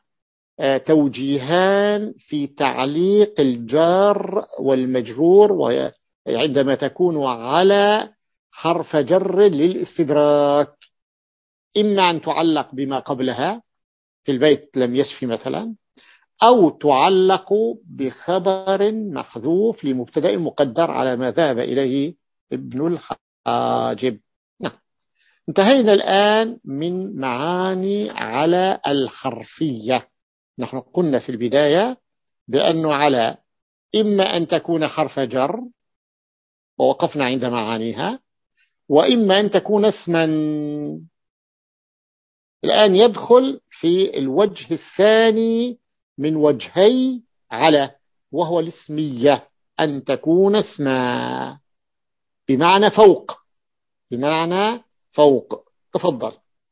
توجيهان في تعليق الجار والمجرور عندما تكون على حرف جر للاستدراك، إما أن تعلق بما قبلها في البيت لم يشفي مثلا، أو تعلق بخبر محذوف لمبتدأ مقدر على ما ذهب إليه ابن الحاجب. نعم. انتهينا الآن من معاني على الحرفية. نحن قلنا في البداية بأن على إما أن تكون حرف جر ووقفنا عند معانيها، وإما أن تكون اسما. الآن يدخل في الوجه الثاني من وجهي على، وهو الاسمية، أن تكون اسما بمعنى فوق، بمعنى فوق. تفضل.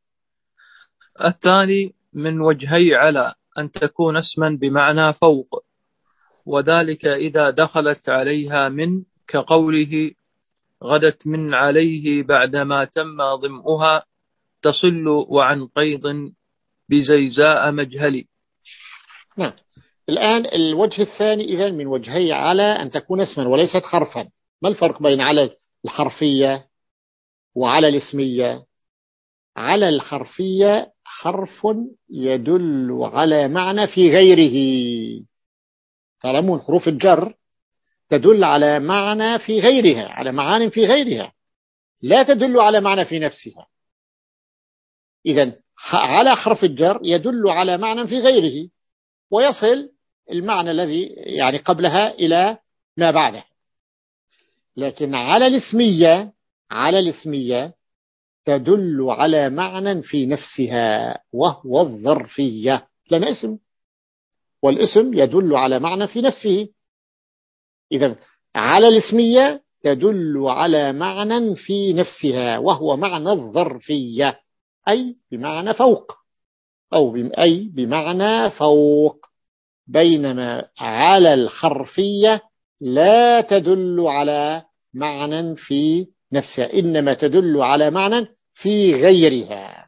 الثاني من وجهي على أن تكون اسما بمعنى فوق، وذلك إذا دخلت عليها من، كقوله غدت من عليه بعدما تم ضمؤها تصل وعن قيض بزيزاء مجهلي. نعم. الآن الوجه الثاني إذن من وجهي على أن تكون اسما وليست حرفا. ما الفرق بين على الحرفية وعلى الاسمية؟ على الحرفية حرف يدل على معنى في غيره. تعلمون حروف الجر تدل على معنى في غيرها، على معان في غيرها، لا تدل على معنى في نفسها. إذن على حرف الجر يدل على معنى في غيره، ويصل المعنى الذي يعني قبلها إلى ما بعده. لكن على الاسمية، على الاسمية تدل على معنى في نفسها، وهو الظرفية. لأن اسم، والاسم يدل على معنى في نفسه. إذن على الاسمية تدل على معنى في نفسها، وهو معنى الظرفية، أي بمعنى فوق، أو أي بمعنى فوق. بينما على الحرفية لا تدل على معنى في نفسها، إنما تدل على معنى في غيرها.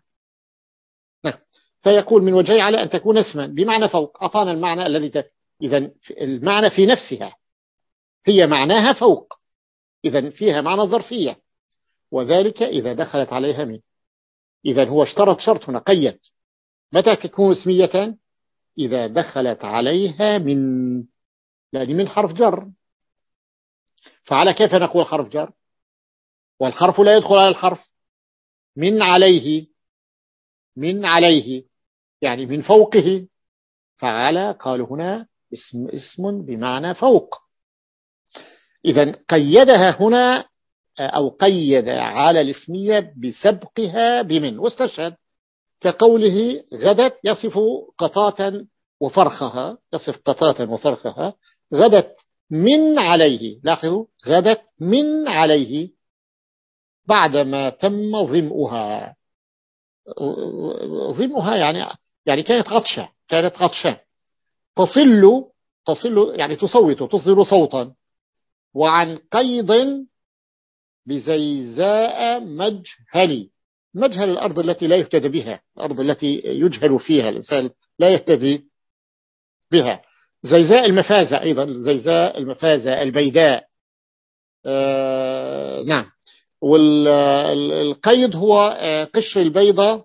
فيقول من وجهي على أن تكون اسما بمعنى فوق. أعطانا المعنى الذي ت... إذن المعنى في نفسها هي معناها فوق، إذن فيها معنى الظرفية، وذلك إذا دخلت عليها من. إذن هو اشترط شرط هنا، قيد. متى تكون اسمية؟ إذا دخلت عليها من، لأن من حرف جر. فعلى كيف نقول حرف جر والحرف لا يدخل على الحرف؟ من عليه، من عليه يعني من فوقه. فعلى قالوا هنا اسم اسم بمعنى فوق. إذن قيدها هنا، أو قيد على الاسمية بسبقها بمن، واستشهد كقوله غدت يصف قطاتا وفرخها، يصف قطاتا وفرخها. غدت من عليه، لاحظوا غدت من عليه بعدما تم ظمؤها. ظمؤها يعني يعني كانت غطشة، كانت غطشة. تصل، تصل يعني تصوت، تصدر صوتا. وعن قيض بزيزاء مجهلي. مجهل الأرض التي لا يهتدي بها، الأرض التي يجهل فيها الإنسان لا يهتدي بها. زيزاء المفازة أيضا، زيزاء المفازة البيداء. آه نعم. والقيض هو قشر البيضة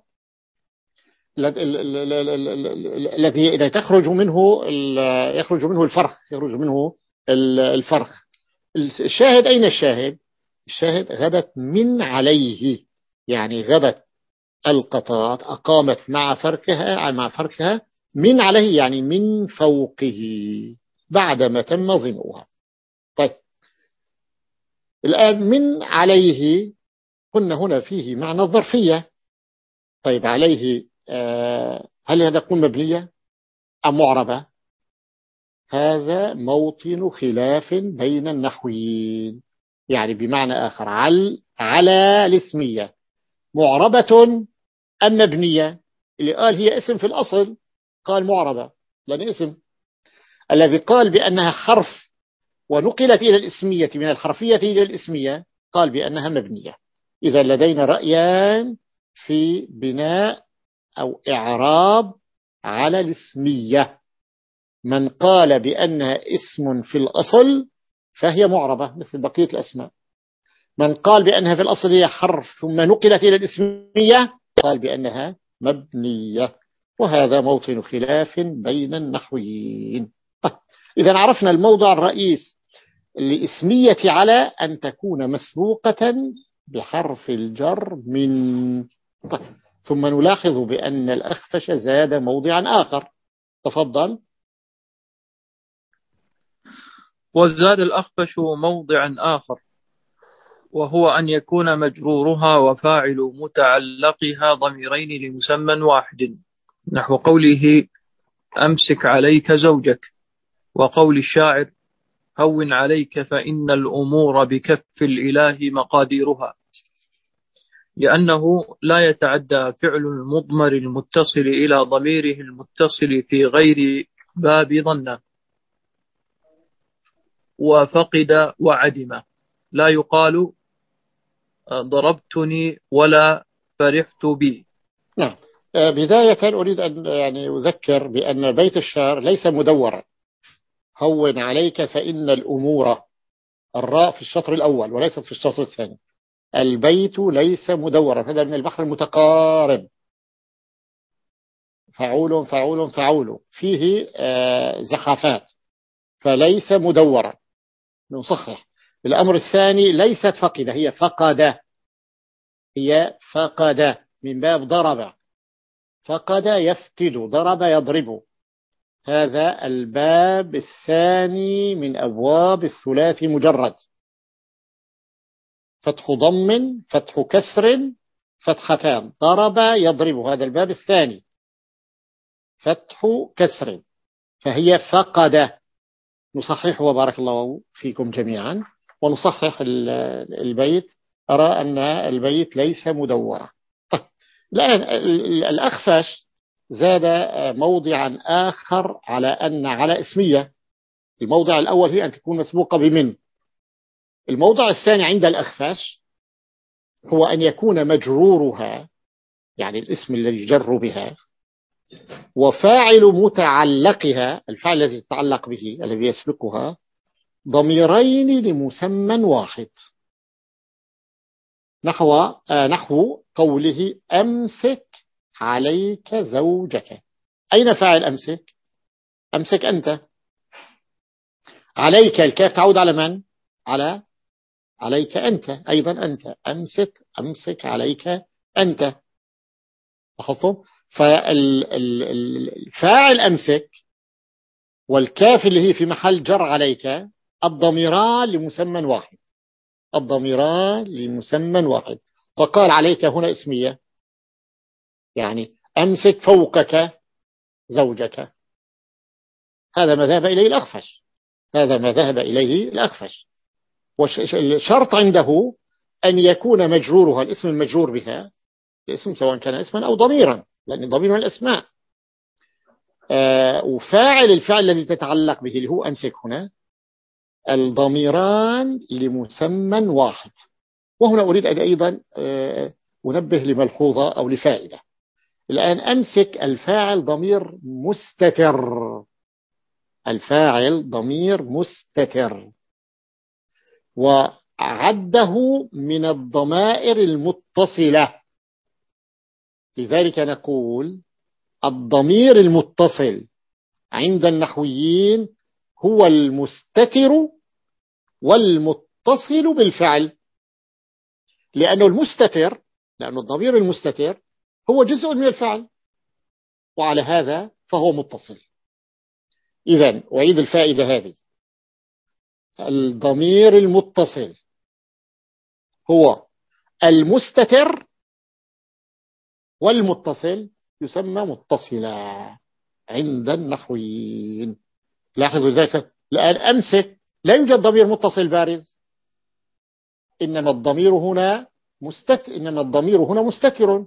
الذي إذا تخرج منه يخرج منه الفرخ، يخرج منه الفرخ. الشاهد أين الشاهد؟ الشاهد غدت من عليه، يعني غدت القطاط أقامت مع فركها، مع فركها من عليه يعني من فوقه بعدما تم ظمؤها. طيب الآن من عليه قلنا هنا فيه معنى الظرفية. طيب عليه آه هل هذا تكون مبنية أم معربة؟ هذا موطن خلاف بين النحويين. يعني بمعنى آخر على, على الاسمية معربة أم مبنية؟ اللي قال هي اسم في الأصل قال معربة لأن اسم. الذي قال بأنها حرف ونقلت إلى الاسمية من الحرفية إلى الاسمية قال بأنها مبنية. إذا لدينا رأيان في بناء أو إعراب على الاسمية. من قال بأنها اسم في الأصل فهي معربة مثل بقية الأسماء. من قال بأنها في الأصل هي حرف ثم نقلت إلى الاسمية قال بأنها مبنية، وهذا موطن خلاف بين النحويين. طيب، إذا عرفنا الموضع الرئيس لإسمية على أن تكون مسبوقة بحرف الجر من. طيب، ثم نلاحظ بأن الأخفش زاد موضعا آخر. تفضل. وزاد الأخفش موضعا آخر، وهو أن يكون مجرورها وفاعل متعلقها ضميرين لمسمى واحد، نحو قوله أمسك عليك زوجك، وقول الشاعر هون عليك فإن الأمور بكف الإله مقاديرها، لأنه لا يتعدى فعل المضمر المتصل إلى ضميره المتصل في غير باب ظن وفقد وعدم. لا يقال ضربتني ولا فرحت بي. نعم. بداية أريد أن يعني أذكر بأن بيت الشعر ليس مدورا. هون عليك فإن الأمور، الراء في الشطر الأول وليست في الشطر الثاني. البيت ليس مدورا، هذا من البحر المتقارب. فعول فعول فعول فيه زخافات، فليس مدورا. نصحح. الأمر الثاني ليست فقدة، هي فقد، هي فقد من باب ضرب. فقد يفقد، ضرب يضرب. هذا الباب الثاني من أبواب الثلاثي مجرد. فتح ضم، فتح كسر، فتحتان. ضرب يضرب، هذا الباب الثاني فتح كسر، فهي فقد. نصحح وبارك الله فيكم جميعا، ونصحح البيت. أرى أن البيت ليس مدورا. طيب، الآن الأخفش زاد موضعا آخر على أن على اسمية. الموضع الأول هي أن تكون مسبوقة بمن. الموضع الثاني عند الأخفش هو أن يكون مجرورها، يعني الاسم الذي يجر بها، وفاعل متعلقها، الفعل الذي تتعلق به الذي يسبقها، ضميرين لمسمى واحد. نحو آه نحو قوله أمسك عليك زوجك. أين فاعل أمسك؟ أمسك أنت. عليك الكاف تعود على من؟ على عليك أنت، أيضا أنت. أمسك أمسك عليك أنت. لاحظتم؟ فالفاعل أمسك والكاف اللي هي في محل جر عليك، الضميران لمسمى واحد. الضميران لمسمى واحد. وقال عليك هنا اسمية، يعني أمسك فوقك زوجك. هذا ما ذهب إليه الأخفش. هذا ما ذهب إليه الأخفش. والشرط عنده أن يكون مجرورها، الاسم المجرور بها، الاسم سواء كان اسما أو ضميرا، لأن ضمير من الأسماء. آه وفاعل الفعل الذي تتعلق به اللي هو أمسك هنا، الضميران لمسمى واحد. وهنا أريد أن أيضا آه أنبه لملحوظة أو لفائدة. الآن أمسك الفاعل ضمير مستتر. الفاعل ضمير مستتر، وعده من الضمائر المتصلة. لذلك نقول الضمير المتصل عند النحويين هو المستتر والمتصل بالفعل، لأنه المستتر، لأن الضمير المستتر هو جزء من الفعل، وعلى هذا فهو متصل. إذن أعيد الفائدة هذه. الضمير المتصل هو المستتر، والمتصل يسمى متصلا عند النحويين. لاحظوا ذلك. الآن أمسك لا يوجد ضمير متصل بارز، إنما الضمير هنا مستت إنما الضمير هنا مستتر،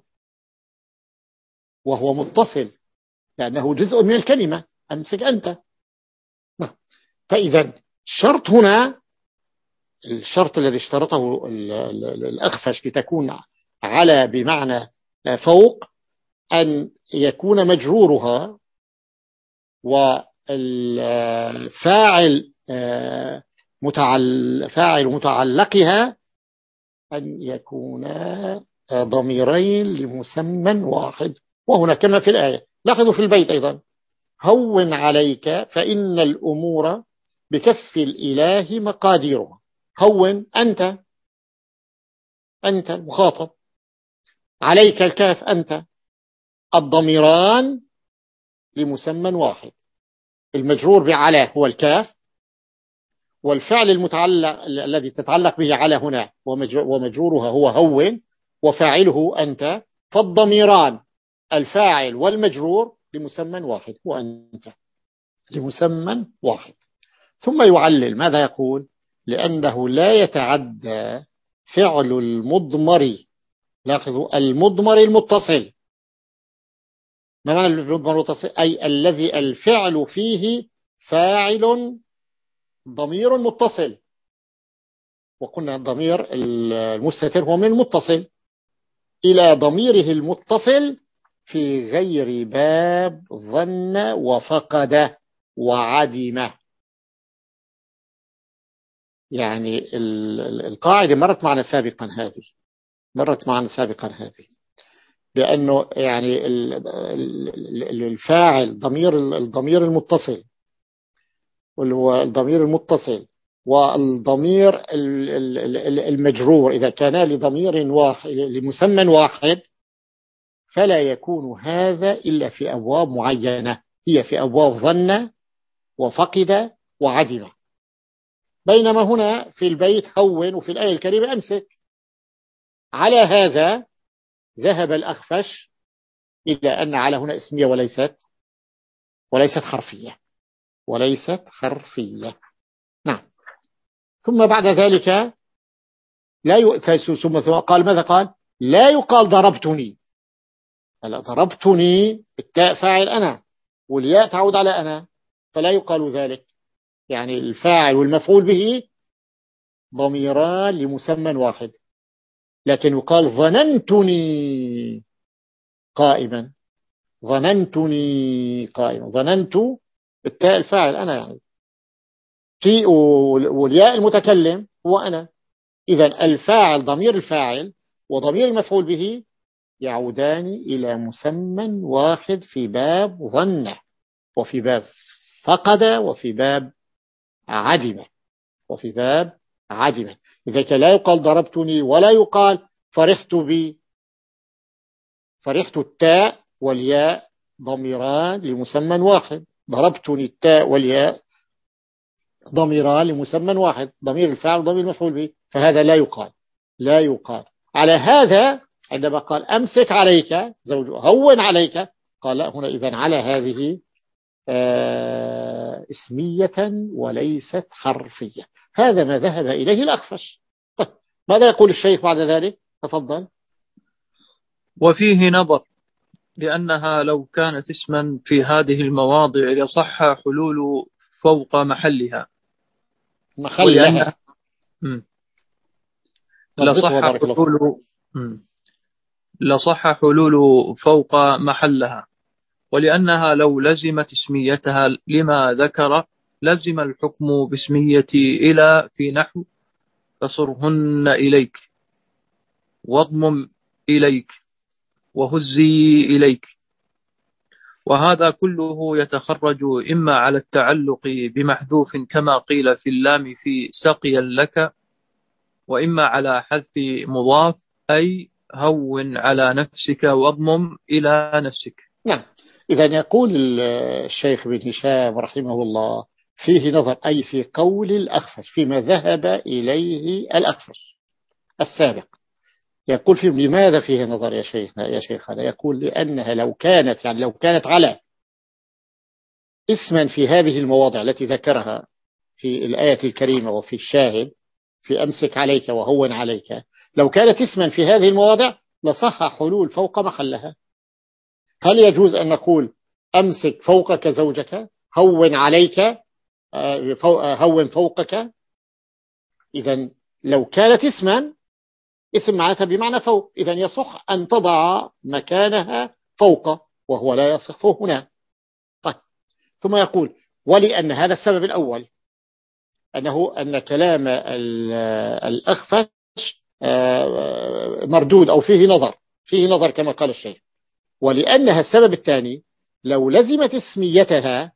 وهو متصل لأنه جزء من الكلمة أمسك أنت. فإذا الشرط هنا، الشرط الذي اشترطه الأخفش لتكون على بمعنى فوق، أن يكون مجرورها والفاعل متعل... فاعل متعلقها أن يكونا ضميرين لمسمى واحد، وهنا كما في الآية. لاحظوا في البيت أيضا: هون عليك فإن الأمور بكف الإله مقاديرها. هون أنت، أنت المخاطب، عليك الكاف أنت، الضميران لمسمى واحد. المجرور بعلى هو الكاف، والفعل المتعلق الذي تتعلق به على هنا ومجرورها هو هون، وفاعله أنت، فالضميران الفاعل والمجرور لمسمى واحد هو أنت، لمسمى واحد. ثم يعلل، ماذا يقول؟ لأنه لا يتعدى فعل المضمر. لاحظوا: المضمر المتصل. ما معنى المضمر المتصل؟ أي الذي الفعل فيه فاعل ضمير متصل، وقلنا الضمير المستتر هو من المتصل، إلى ضميره المتصل في غير باب ظن وفقد وعدم. يعني القاعدة مرت معنا سابقا هذه مرت معنا سابقا هذه بأنه يعني الفاعل ضمير الضمير المتصل، واللي هو الضمير المتصل والضمير المجرور إذا كان لضمير واحد لمسمى واحد، فلا يكون هذا إلا في أبواب معينة، هي في أبواب ظن وفقد وعدم. بينما هنا في البيت هون، وفي الآية الكريمة أمسك. على هذا ذهب الأخفش إلى أن على هنا اسمية وليست وليست حرفية وليست حرفية نعم. ثم بعد ذلك لا يؤتى، ثم قال ماذا قال؟ لا يقال ضربتني. هلا ضربتني التاء فاعل أنا، والياء تعود على أنا، فلا يقال ذلك. يعني الفاعل والمفعول به ضميران لمسمى واحد، لكن يقال ظننتني قائما، ظننتني قائما، ظننت التاء الفاعل أنا، يعني في والياء المتكلم هو أنا. إذن الفاعل ضمير الفاعل وضمير المفعول به يعودان إلى مسمى واحد في باب ظن، وفي باب فقد، وفي باب عدم، وفي باب عدم. إذا لا يقال ضربتني ولا يقال فرحت بي. فرحت التاء والياء ضميران لمسمى واحد، ضربتني التاء والياء ضميران لمسمى واحد، ضمير الفاعل وضمير المفعول به، فهذا لا يقال لا يقال. على هذا عندما قال أمسك عليك زوجه، هون عليك، قال لا، هنا إذن على هذه آه اسمية وليست حرفية. هذا ما ذهب إليه الأخفش. طيب ماذا يقول الشيخ بعد ذلك؟ تفضل. وفيه نظر، لأنها لو كانت اسما في هذه المواضع لصح حلول فوق محلها محلها لصح حلول لصح حلول فوق محلها، ولأنها لو لزمت اسميتها لما ذكر لزم الحكم باسمية إلى في نحو فصرهن إليك واضمم إليك وهزي إليك. وهذا كله يتخرج إما على التعلق بمحذوف كما قيل في اللام في سقيا لك، وإما على حذف مضاف أي هون على نفسك واضمم إلى نفسك. نعم. إذا يقول الشيخ بن هشام رحمه الله فيه نظر، أي في قول الأخفش فيما ذهب إليه الأخفش السابق. يقول فيه لماذا فيه نظر يا شيخنا يا شيخنا؟ يقول لأنها لو كانت يعني لو كانت على اسما في هذه المواضع التي ذكرها في الآية الكريمة وفي الشاهد في أمسك عليك وهون عليك، لو كانت اسما في هذه المواضع لصح حلول فوق محلها. هل يجوز أن نقول أمسك فوقك زوجك، هون عليك هون فوقك؟ إذن لو كانت اسما، اسم معناتها بمعنى فوق، إذن يصح أن تضع مكانها فوق، وهو لا يصح هنا. طيب ثم يقول ولأن هذا السبب الأول، أنه أن كلام الأخفش مردود أو فيه نظر فيه نظر كما قال الشيخ. ولأنها السبب الثاني لو لزمت اسميتها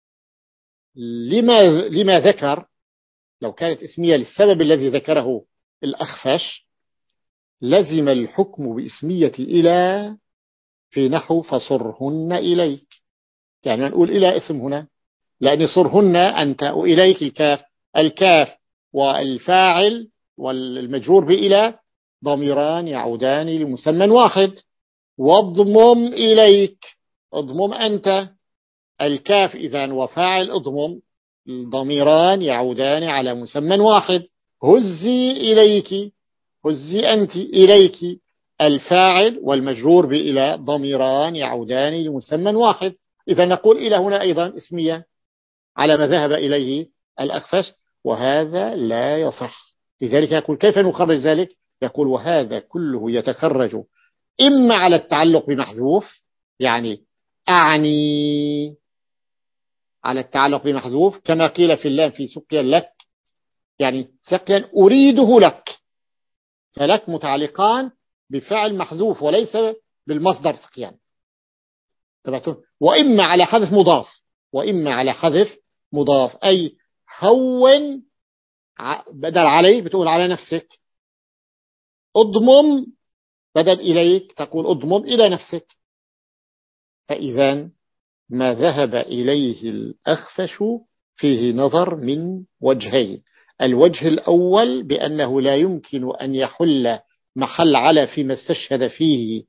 لما, لما ذكر، لو كانت اسمية للسبب الذي ذكره الأخفش لزم الحكم باسمية إلى في نحو فصرهن إليك. يعني نقول إلى اسم هنا، لأن صرهن أنت وإليك الكاف، الكاف والفاعل والمجرور بإلى ضميران يعودان لمسمى واحد. واضمم إليك، اضمم أنت، الكاف إذن وفاعل اضمم، الضميران يعودان على مسمى واحد. هزي إليك، هزي أنت، إليك الفاعل والمجرور بإلى ضميران يعودان لمسمى واحد. إذا نقول إلى هنا أيضا اسمية على ما ذهب إليه الأخفش، وهذا لا يصح. لذلك يقول كيف نخرج ذلك؟ يقول وهذا كله يتخرج إما على التعلق بمحذوف، يعني أعني على التعلق بمحذوف كما قيل في اللام في سقيا لك، يعني سقيا أريده لك، فلك متعلقان بفعل محذوف وليس بالمصدر سقيا. وإما على حذف مضاف، وإما على حذف مضاف، أي هون بدل عليه بتقول على نفسك، اضمم بدل إليك تقول اضمم إلى نفسك. فإذا ما ذهب إليه الأخفش فيه نظر من وجهين. الوجه الأول بأنه لا يمكن أن يحل محل على فيما استشهد فيه،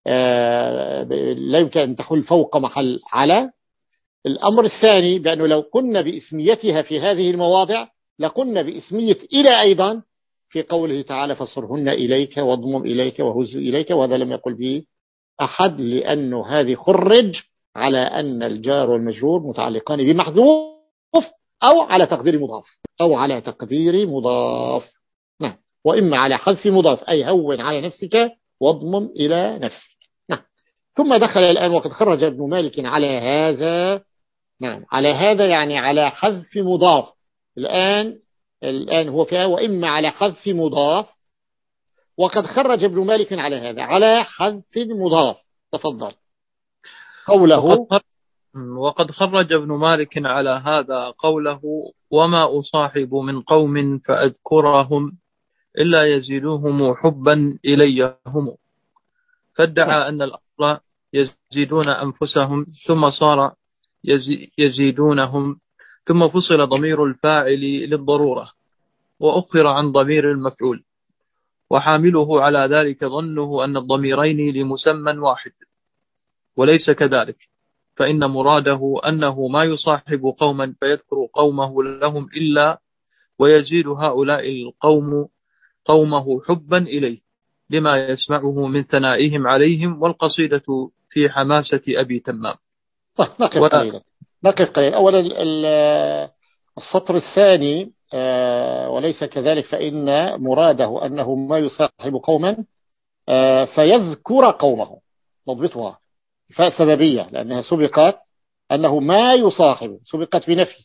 لا يمكن أن تحل فوق محل على. الأمر الثاني بأنه لو قلنا باسميتها في هذه المواضع لقلنا باسمية إلى أيضا في قوله تعالى فصرهن إليك واضمم إليك وهز إليك، وهذا لم يقل به أحد، لأنه هذه خرج على أن الجار والمجرور متعلقان بمحذوف أو على تقدير مضاف أو على تقدير مضاف. نعم. وإما على حذف مضاف أي هون على نفسك واضمم إلى نفسك. نعم. ثم دخل الآن وقد خرج ابن مالك على هذا. نعم، على هذا يعني على حذف مضاف. الآن الآن هو فيها وإما على حذف مضاف، وقد خرج ابن مالك على هذا على حذف مضاف. تفضل. قوله وقد وقد خرج ابن مالك على هذا قوله وما أصاحب من قوم فأذكرهم إلا يزيدوهم حبا إليهم، فادعى أن الأصل يزيدون أنفسهم ثم صار يزيدونهم، ثم فصل ضمير الفاعل للضرورة وأخر عن ضمير المفعول، وحامله على ذلك ظنه أن الضميرين لمسمى واحد، وليس كذلك، فإن مراده أنه ما يصاحب قوما فيذكر قومه لهم إلا ويزيد هؤلاء القوم قومه حبا إليه لما يسمعه من ثنائهم عليهم، والقصيدة في حماسة أبي تمام. طيب نقف و... قليلا نقف قليلا. أولا السطر الثاني وليس كذلك، فإن مراده أنه ما يصاحب قوما فيذكر قومه، نضبطها فاء سببية لأنها سبقت أنه ما يصاحب، سبقت بنفي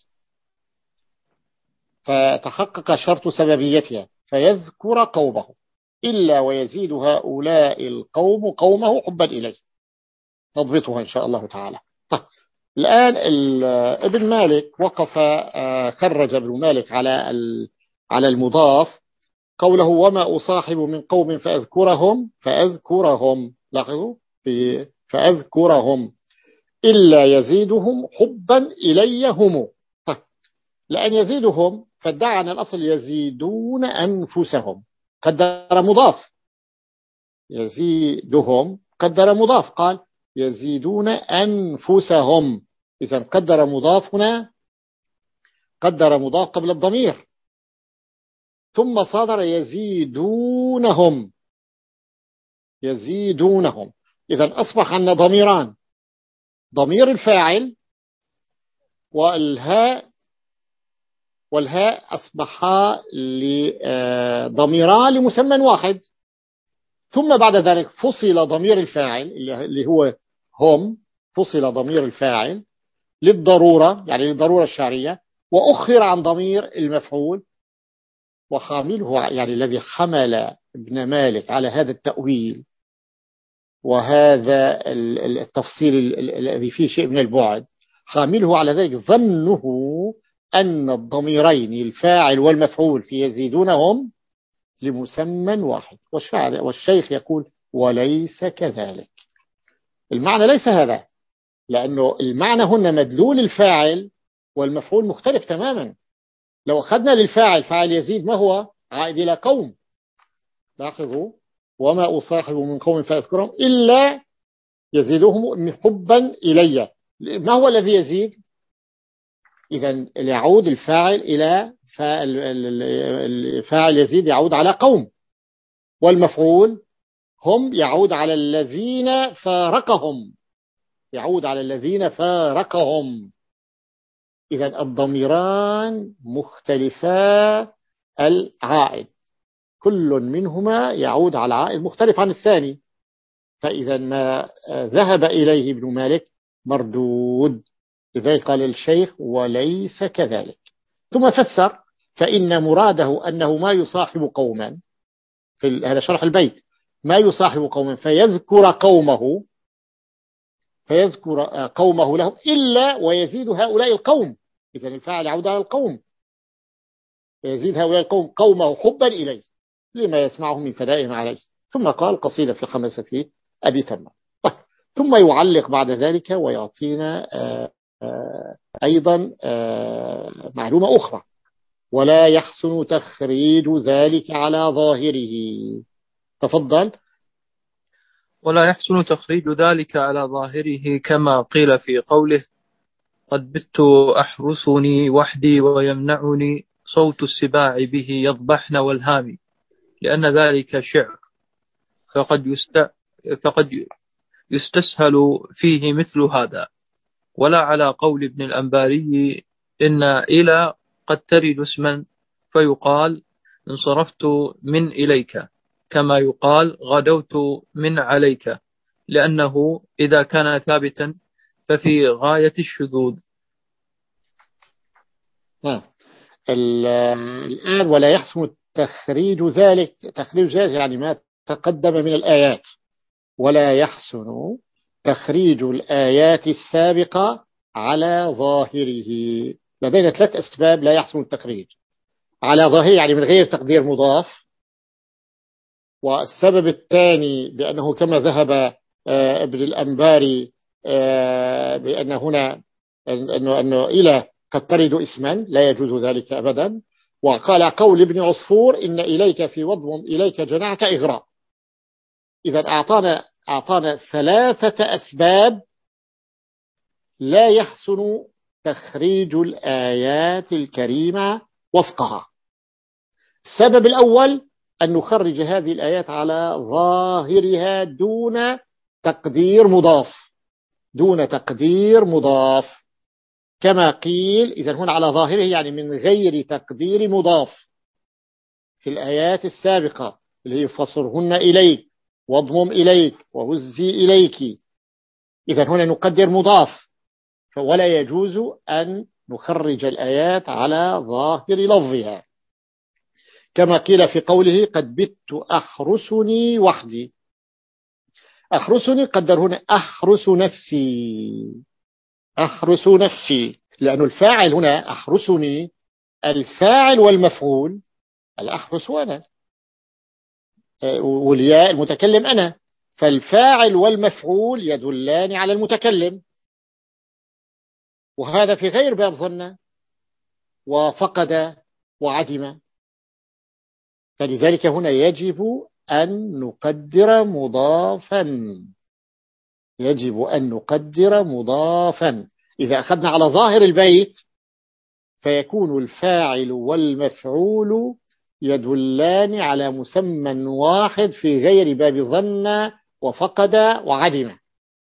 فتحقق شرط سببيتها، فيذكر قومه إلا ويزيد هؤلاء القوم قومه حبا إليه، نضبطها إن شاء الله تعالى. طيب الآن ابن مالك وقف، خرج ابن مالك على على المضاف قوله وما أصاحب من قوم فأذكرهم فأذكرهم لاحظوا في فأذكرهم إلا يزيدهم حبا إليهم. طيب لأن يزيدهم فادعى أن الأصل يزيدون أنفسهم، قدر مضاف، يزيدهم قدر مضاف، قال يزيدون أنفسهم، إذا قدر مضاف هنا، قدر مضاف قبل الضمير، ثم صادر يزيدونهم يزيدونهم. إذا أصبح عندنا ضميران، ضمير الفاعل والهاء، والهاء أصبحا ضميران لمسمى واحد، ثم بعد ذلك فصل ضمير الفاعل اللي هو هم، فصل ضمير الفاعل للضرورة، يعني للضرورة الشعرية، وأخر عن ضمير المفعول. وخامله يعني الذي حمل ابن مالك على هذا التأويل وهذا التفصيل الذي فيه شيء من البعد، حامله على ذلك ظنه أن الضميرين الفاعل والمفعول في يزيدونهم لمسمى واحد. والشيخ يقول وليس كذلك. المعنى ليس هذا، لأنه المعنى هنا مدلول الفاعل والمفعول مختلف تماما. لو أخذنا للفاعل فاعل يزيد ما هو؟ عائد إلى قوم. لاحظوا وما أصاحب من قوم فأذكرهم إلا يزيدهم حبا إلي. ما هو الذي يزيد؟ إذا يعود الفاعل إلى الفاعل يزيد يعود على قوم، والمفعول هم يعود على الذين فارقهم، يعود على الذين فارقهم. إذا الضميران مختلفا العائد، كل منهما يعود على عائد مختلف عن الثاني. فإذا ما ذهب إليه ابن مالك مردود. لذلك قال الشيخ وليس كذلك. ثم فسر فإن مراده أنه ما يصاحب قوما، في هذا شرح البيت، ما يصاحب قوما فيذكر قومه فيذكر قومه لهم إلا ويزيد هؤلاء القوم. إذا الفاعل يعود على القوم، ويزيد هؤلاء القوم قومه حبا إليه لما يسمعه من فدائهم عليه. ثم قال قصيدة في خمسة أبي ثمن. طيب. ثم يعلق بعد ذلك ويعطينا آآ آآ أيضا آآ معلومة أخرى: ولا يحسن تخريج ذلك على ظاهره. تفضل. ولا يحسن تخريج ذلك على ظاهره كما قيل في قوله قد بت أحرسني وحدي ويمنعني صوت السباع به يضبحن والهام، لأن ذلك شعر فقد, يست... فقد يستسهل فيه مثل هذا. ولا على قول ابن الأنباري إن إلى قد ترد اسما فيقال انصرفت من إليك، كما يقال غدوت من عليك، لأنه إذا كان ثابتا ففي غاية الشذوذ. الآن ولا يحسن تخريج ذلك، تخريج ذلك يعني ما تقدم من الآيات. ولا يحسن تخريج الآيات السابقة على ظاهره. لدينا ثلاث أسباب لا يحسن التخريج على ظاهره، يعني من غير تقدير مضاف. والسبب الثاني بأنه كما ذهب ابن الأنباري بأن هنا أنه, أنه إلى قد ترد اسما لا يجوز ذلك أبدا. وقال قول ابن عصفور إن إليك في وضم إليك جناحك إغراء. إذا أعطانا, أعطانا ثلاثة أسباب لا يحسن تخريج الآيات الكريمة وفقها. السبب الأول أن نخرج هذه الآيات على ظاهرها دون تقدير مضاف، دون تقدير مضاف كما قيل. إذا هنا على ظاهره يعني من غير تقدير مضاف في الآيات السابقة اللي هي فصرهن إليك واضمم إليك وهزي إليك. إذا هنا نقدر مضاف، ولا يجوز أن نخرج الآيات على ظاهر لفظها، كما قيل في قوله قد بت أحرسني وحدي. أحرسني قدر هنا أحرس نفسي، أحرس نفسي، لأن الفاعل هنا أحرسني، الفاعل والمفعول الأحرس وأنا، والياء المتكلم أنا، فالفاعل والمفعول يدلان على المتكلم، وهذا في غير باب ظن وفقد وعدم. فلذلك هنا يجب أن نقدر مضافا، يجب أن نقدر مضافا. إذا أخذنا على ظاهر البيت فيكون الفاعل والمفعول يدلان على مسمى واحد في غير باب ظن وفقد وعدم،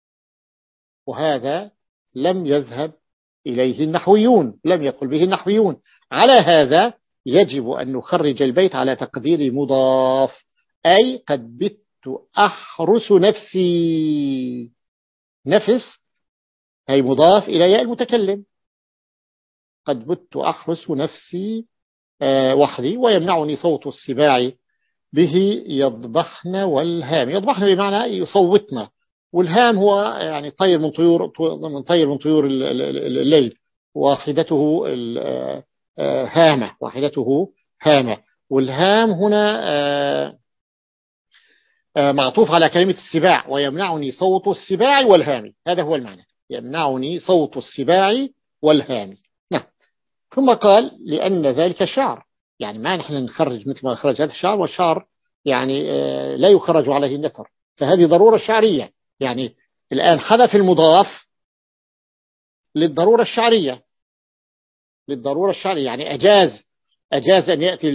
وهذا لم يذهب إليه النحويون، لم يقل به النحويون. على هذا يجب أن نخرج البيت على تقدير مضاف، أي قد بت أحرس نفسي. نفس هي مضاف إلى ياء المتكلم، قد بت أحرس نفسي وحدي ويمنعني صوت السباع به يضبحن والهام. يضبحن بمعنى يصوتنا، والهام هو يعني طير من طيور من طير من طيور الليل، واحدته هامة، واحدته هامة. والهام هنا معطوف على كلمة السباع، ويمنعني صوت السباع والهام، هذا هو المعنى، يمنعني صوت السباع والهام. نعم. ثم قال لأن ذلك شعر، يعني ما نحن نخرج مثل ما خرج هذا الشعر، والشعر يعني لا يخرج عليه النثر، فهذه ضرورة شعرية. يعني الآن حذف المضاف للضرورة الشعرية، للضرورة الشعرية، يعني أجاز أجاز أن يأتي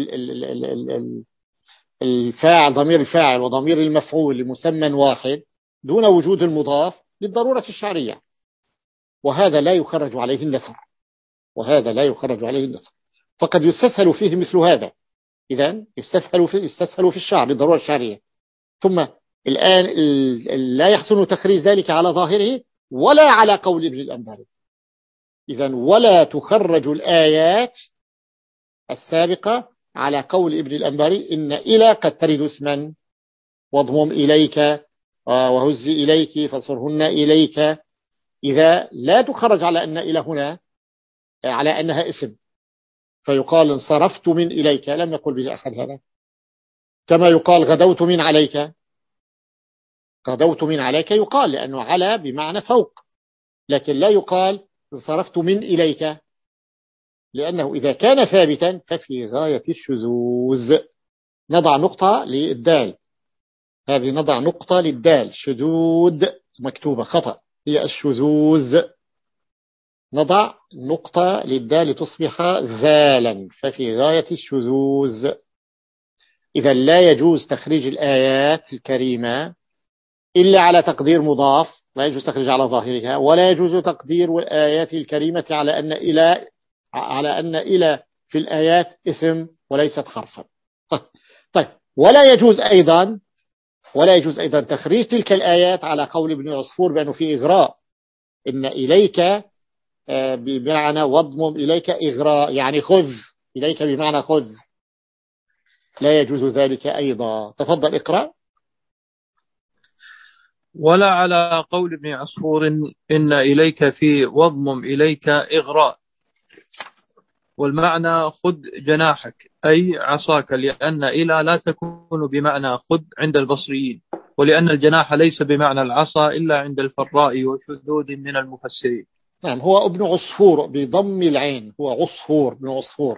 الفاعل ضمير الفاعل وضمير المفعول لمسمى واحد دون وجود المضاف للضرورة الشعرية، وهذا لا يخرج عليه النثر، وهذا لا يخرج عليه النثر، فقد يستسهل فيه مثل هذا. إذن يستسهل في يستسهل في الشعر للضرورة الشعرية. ثم الآن لا يحسن تخريج ذلك على ظاهره ولا على قول ابن الأنباري. إذن ولا تخرج الآيات السابقة على قول ابن الأنباري إن إلى قد ترد اسما واضمم إليك وهز إليك فصرهن إليك، إذا لا تخرج على أن إلى هنا على أنها اسم، فيقال انصرفت من إليك، لم يقل به أحد هذا. كما يقال غدوت من عليك، غدوت من عليك يقال لأنه على بمعنى فوق، لكن لا يقال انصرفت من إليك، لأنه إذا كان ثابتا ففي غاية الشذوذ. نضع نقطة للدال، هذه نضع نقطة للدال، شذوذ مكتوبة خطأ، هي الشذوذ. نضع نقطة للدال لتصبح ذالا، ففي غاية الشذوذ. إذا لا يجوز تخريج الآيات الكريمة إلا على تقدير مضاف، لا يجوز تخريج على ظاهرها، ولا يجوز تقدير الآيات الكريمة على أن إلى على أن إلى في الآيات اسم وليست حرفا. طيب، ولا يجوز أيضا ولا يجوز أيضا تخريج تلك الآيات على قول ابن عصفور بأنه في إغراء، إن إليك بمعنى واضمم إليك إغراء، يعني خذ، إليك بمعنى خذ، لا يجوز ذلك أيضا. تفضل اقرأ. ولا على قول ابن عصفور إن إليك في واضمم إليك إغراء، والمعنى خذ جناحك أي عصاك، لأن إلى لا تكون بمعنى خذ عند البصريين، ولأن الجناح ليس بمعنى العصا إلا عند الفراء وشذوذ من المفسرين. نعم، هو ابن عصفور بضم العين، هو عصفور ابن عصفور.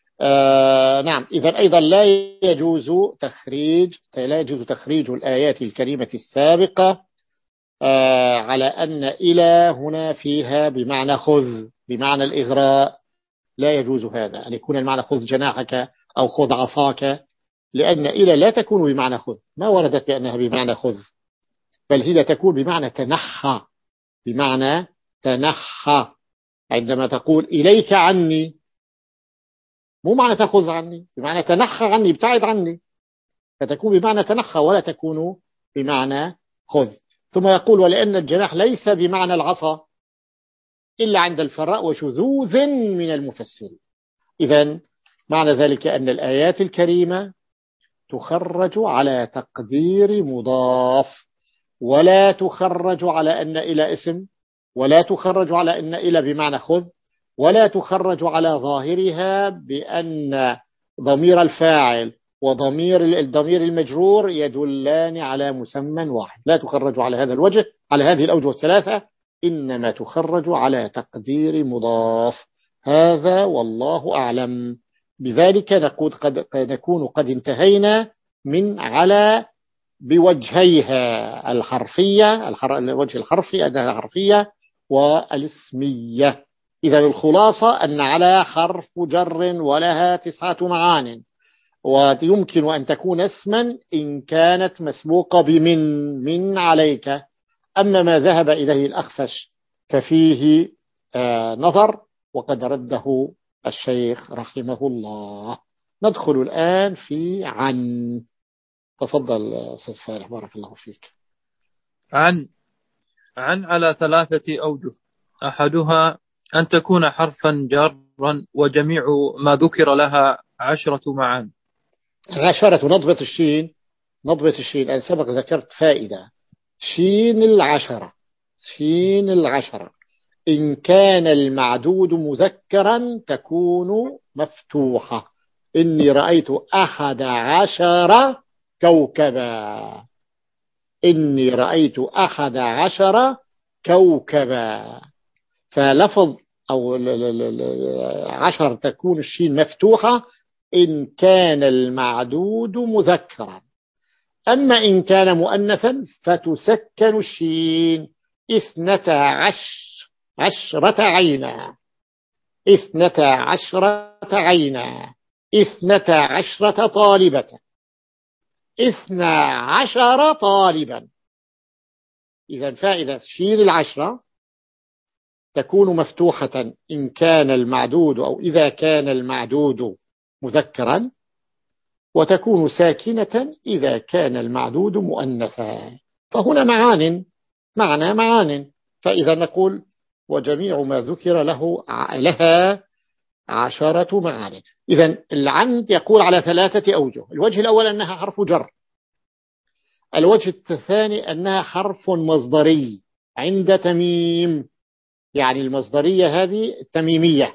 آه نعم. إذا أيضا لا يجوز تخريج لا يجوز تخريج الآيات الكريمة السابقة آه على أن إلى هنا فيها بمعنى خذ، بمعنى الإغراء، لا يجوز هذا، أن يكون المعنى خذ جناحك أو خذ عصاك، لأن إلى لا تكون بمعنى خذ، ما وردت بأنها بمعنى خذ، بل هي تكون بمعنى تنحى، بمعنى تنحى. عندما تقول إليك عني، مو معنى تأخذ عني، بمعنى تنحى عني، ابتعد عني، فتكون بمعنى تنحى ولا تكون بمعنى خذ. ثم يقول ولأن الجناح ليس بمعنى العصا إلا عند الفراء وشذوذ من المفسرين. إذن معنى ذلك أن الآيات الكريمة تخرج على تقدير مضاف، ولا تخرج على أن إلى اسم، ولا تخرج على أن إلى بمعنى خذ، ولا تخرج على ظاهرها بأن ضمير الفاعل وضمير الضمير المجرور يدلان على مسمى واحد، لا تخرج على هذا الوجه، على هذه الأوجه الثلاثة، إنما تخرج على تقدير مضاف. هذا والله أعلم. بذلك نقول قد نكون قد انتهينا من على بوجهيها، الحرفية، الوجه الحرفي أنها الحرفية والاسمية. إذا الخلاصة أن على حرف جر ولها تسعة معان، ويمكن أن تكون اسما إن كانت مسبوقة بمن، من عليك. أما ما ذهب إليه الأخفش ففيه آه نظر، وقد رده الشيخ رحمه الله. ندخل الآن في عن. تفضل أستاذ فالح، بارك الله فيك. عن عن على ثلاثة أوجه، أحدها أن تكون حرفا جارا جرا وجميع ما ذكر لها عشرة معان. عشرة نضبط الشين، نضبط الشين. أنا سبق ذكرت فائدة، شين العشرة، شين العشرة إن كان المعدود مذكرا تكون مفتوحة. إني رأيت أحد عشر كوكبا، إني رأيت أحد عشر كوكبا. فلفظ أو عشر تكون الشين مفتوحة إن كان المعدود مذكرا. أما إن كان مؤنثا فتسكن الشين. اثنتا عشر، عشرة عينا، اثنتا عشرة عينا، اثنتا عشرة طالبة، اثنا عشر طالبا. إذا فائدة شين العشرة تكون مفتوحة إن كان المعدود أو إذا كان المعدود مذكرا، وتكون ساكنة إذا كان المعدود مؤنثا. فهنا معان، معنى معان. فإذا نقول وجميع ما ذكر له لها عشرة معان. إذا العن يقول على ثلاثة أوجه. الوجه الأول أنها حرف جر، الوجه الثاني أنها حرف مصدري عند تميم، يعني المصدرية هذه تميمية،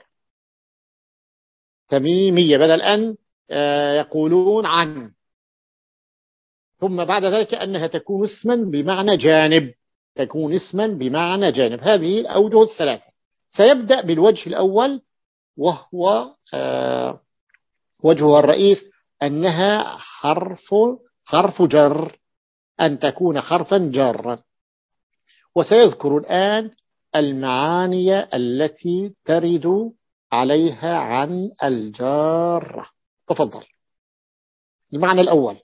تميمية بدل أن يقولون عن. ثم بعد ذلك أنها تكون اسما بمعنى جانب، تكون اسما بمعنى جانب. هذه الأوجه الثلاثة. سيبدأ بالوجه الأول وهو آه وجهها الرئيس أنها حرف حرف جر، أن تكون حرفا جرا. وسيذكر الآن المعاني التي ترد عليها عن الجارة. تفضل. المعنى الأول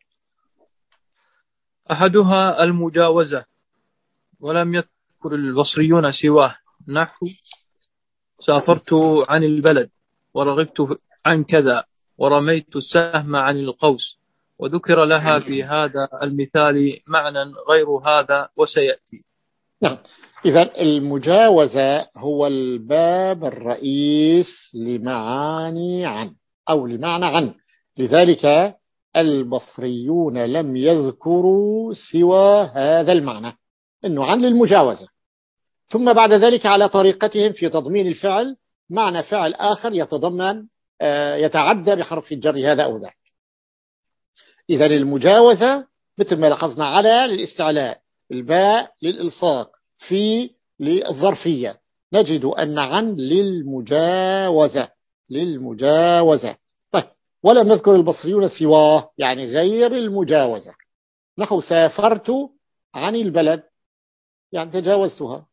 أحدها المجاوزة، ولم يذكر البصريون سواه، نحو سافرت عن البلد، ورغبت عن كذا، ورميت السهم عن القوس. وذكر لها في هذا المثال معنى غير هذا وسيأتي. نعم. إذا المجاوزة هو الباب الرئيس لمعاني عن أو لمعنى عن. لذلك البصريون لم يذكروا سوى هذا المعنى، إنه عن للمجاوزة. ثم بعد ذلك على طريقتهم في تضمين الفعل معنى فعل آخر يتضمن يتعدى بحرف الجر هذا أو ذاك. إذا المجاوزة مثل ما لاحظنا على للاستعلاء، الباء للإلصاق، في للظرفية. نجد أن عن للمجاوزة، للمجاوزة. طيب، ولم نذكر البصريون سواه يعني غير المجاوزة. نحو سافرت عن البلد يعني تجاوزتها.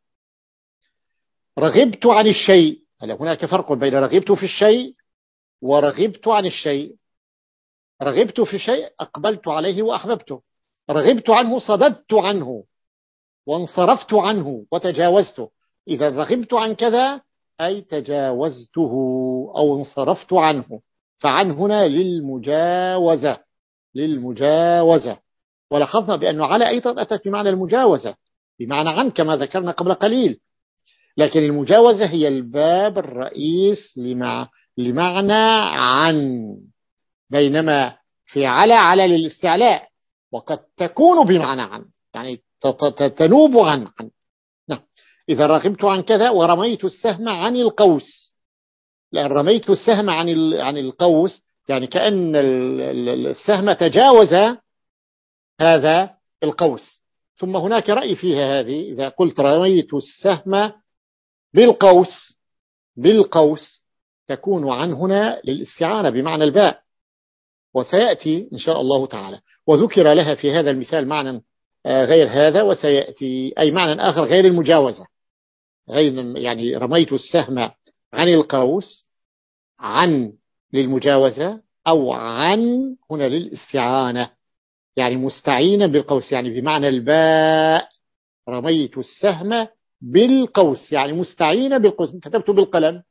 رغبت عن الشيء، هل هناك فرق بين رغبت في الشيء ورغبت عن الشيء؟ رغبت في شيء أقبلت عليه وأحببته، رغبت عنه صددت عنه وانصرفت عنه وتجاوزته. إذا رغبت عن كذا أي تجاوزته أو انصرفت عنه. فعن هنا للمجاوزة، للمجاوزة. ولاحظنا بأنه على أيضا أتت بمعنى المجاوزة بمعنى عن كما ذكرنا قبل قليل. لكن المجاوزة هي الباب الرئيس لمع... لمعنى عن، بينما في على على للاستعلاء وقد تكون بمعنى عن، يعني تنوب عن عن. نعم. إذا رغبت عن كذا ورميت السهم عن القوس، لأن رميت السهم عن عن القوس يعني كأن السهم تجاوز هذا القوس. ثم هناك رأي فيها هذه، إذا قلت رميت السهم بالقوس، بالقوس تكون عن هنا للاستعانة بمعنى الباء، وسيأتي إن شاء الله تعالى. وذكر لها في هذا المثال معنى غير هذا وسيأتي، أي معنى آخر غير المجاوزة، غير يعني رميت السهم عن القوس، عن للمجاوزة، أو عن هنا للاستعانة يعني مستعينا بالقوس يعني بمعنى الباء. رميت السهم بالقوس يعني مستعينا بالقوس، كتبت بالقلم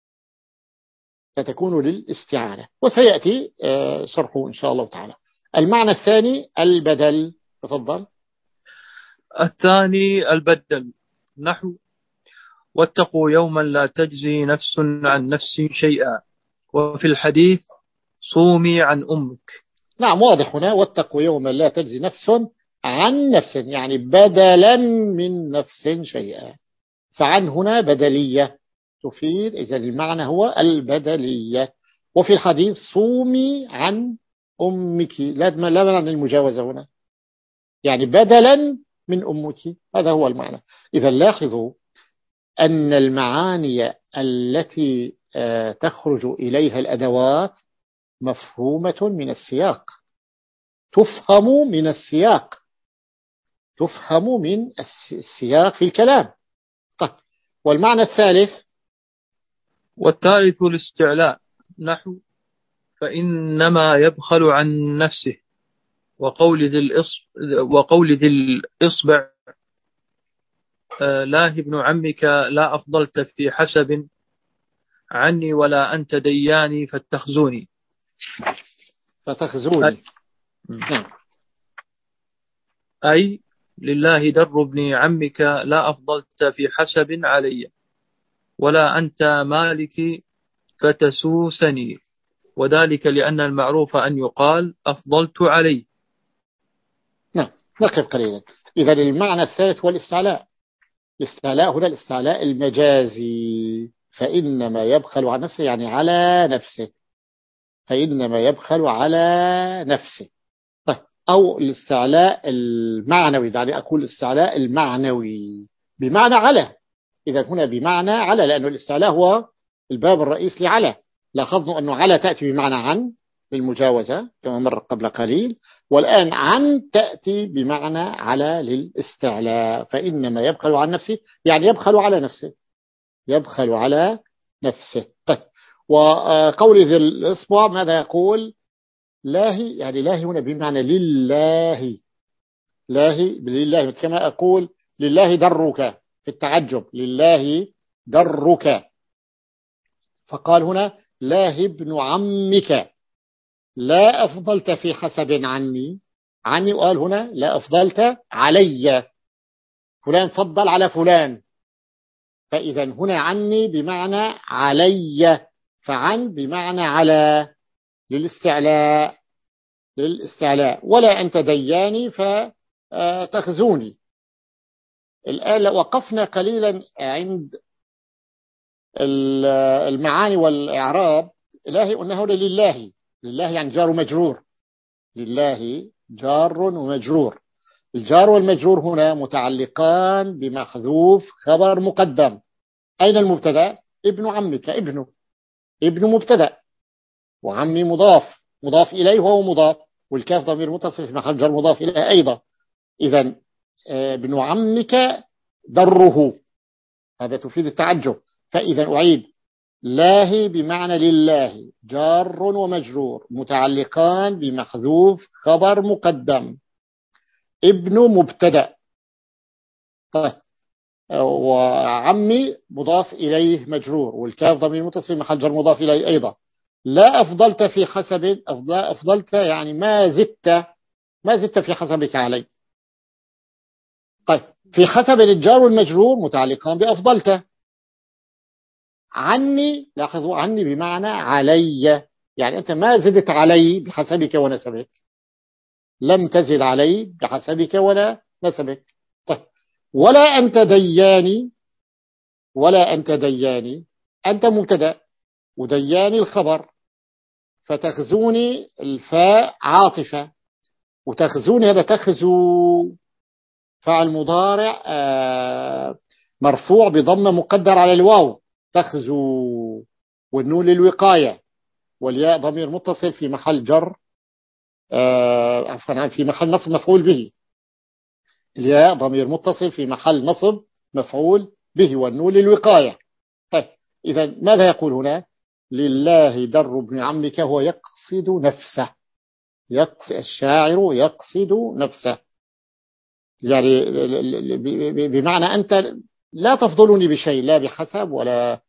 فتكون للاستعانة. وسيأتي شرحه إن شاء الله تعالى. المعنى الثاني البدل. تفضل. الثاني البدل، نحو واتقوا يوما لا تجزي نفس عن نفس شيئا. وفي الحديث صومي عن أمك. نعم واضح هنا، واتقوا يوما لا تجزي نفس عن نفس، يعني بدلا من نفس شيئا، فعن هنا بدلية تفيد، إذا المعنى هو البدلية. وفي الحديث صومي عن أمك، لا لا معنى عن المجاوزة هنا، يعني بدلا من أمك، هذا هو المعنى. إذا لاحظوا أن المعاني التي تخرج إليها الأدوات مفهومة من السياق، تفهم من السياق، تفهم من السياق في الكلام. طيب، والمعنى الثالث؟ والثالث الاستعلاء، نحو فإنما يبخل عن نفسه، وقول ذي الإصبع, وقول ذي الإصبع لا ابن عمك لا أفضلت في حسب عني ولا أنت دياني فاتخزوني. فتخزوني أي, نعم. أي لله در ابن عمك لا أفضلت في حسب علي ولا أنت مالك فتسوسني، وذلك لأن المعروف أن يقال أفضلت عليه. نعم، نقف قليلا. إذا المعنى الثالث هو الاستعلاء. الاستعلاء هنا الاستعلاء المجازي، فإنما يبخل عن نفسه يعني على نفسه، فإنما يبخل على نفسه. طيب، أو الاستعلاء المعنوي، يعني أقول الاستعلاء المعنوي بمعنى على. إذا هنا بمعنى على، لأنه الاستعلاء هو الباب الرئيس لعلى. لاحظوا أنه على تأتي بمعنى عن للمجاوزة كما مر قبل قليل، والآن عن تأتي بمعنى على للاستعلاء، فإنما يبخل عن نفسه يعني يبخل على نفسه، يبخل على نفسه. طيب، وقول ذي الإصبع ماذا يقول؟ لاهي، يعني لاهي هنا بمعنى لله، لاهي لله، كما أقول لله درك في التعجب، لله درك. فقال هنا لاه ابن عمك لا أفضلت في حسب عني، عني، وقال هنا لا أفضلت علي، فلان فضل على فلان، فإذا هنا عني بمعنى علي، فعن بمعنى على للاستعلاء، للاستعلاء. ولا أنت دياني فتخزوني. الآن وقفنا قليلا عند المعاني والإعراب. إلهي قلنا هنا لله، لله يعني جار ومجرور، لله جار ومجرور. الجار والمجرور هنا متعلقان بمحذوف خبر مقدم. أين المبتدا؟ ابن عمك، ابنه، ابن مبتدا، وعمي مضاف، مضاف إليه وهو مضاف، والكاف ضمير متصل في محل جر مضاف إليه أيضا. إذن ابن عمك دره، هذا تفيد التعجب. فإذا أعيد، لاهي بمعنى لله جار ومجرور متعلقان بمحذوف خبر مقدم، ابن مبتدأ. طيب، وعمي مضاف إليه مجرور، والكاف ضمير متصل محل جر مضاف إليه أيضا. لا أفضلت في حسب، أفضلت يعني ما زدت، ما زدت في حسبك علي. طيب، في حسب الجار والمجرور متعلقان بأفضلت. عني، لاحظوا عني بمعنى علي، يعني أنت ما زدت علي بحسبك ونسبك، لم تزد علي بحسبك ولا نسبك. طيب، ولا أنت دياني، ولا أنت دياني، أنت مبتدأ ودياني الخبر، فتخزوني الفاء عاطفة، وتخزوني هذا تخزو فعل مضارع مرفوع بضمة مقدر على الواو، تخزو، والنون للوقاية، والياء ضمير متصل في محل جر، عفوا في محل نصب مفعول به، الياء ضمير متصل في محل نصب مفعول به، والنون للوقاية. طيب، إذا ماذا يقول هنا؟ لله در ابن عمك هو يقصد نفسه، يقصد الشاعر يقصد نفسه، يعني بمعنى أنت لا تفضلني بشيء، لا بحسب ولا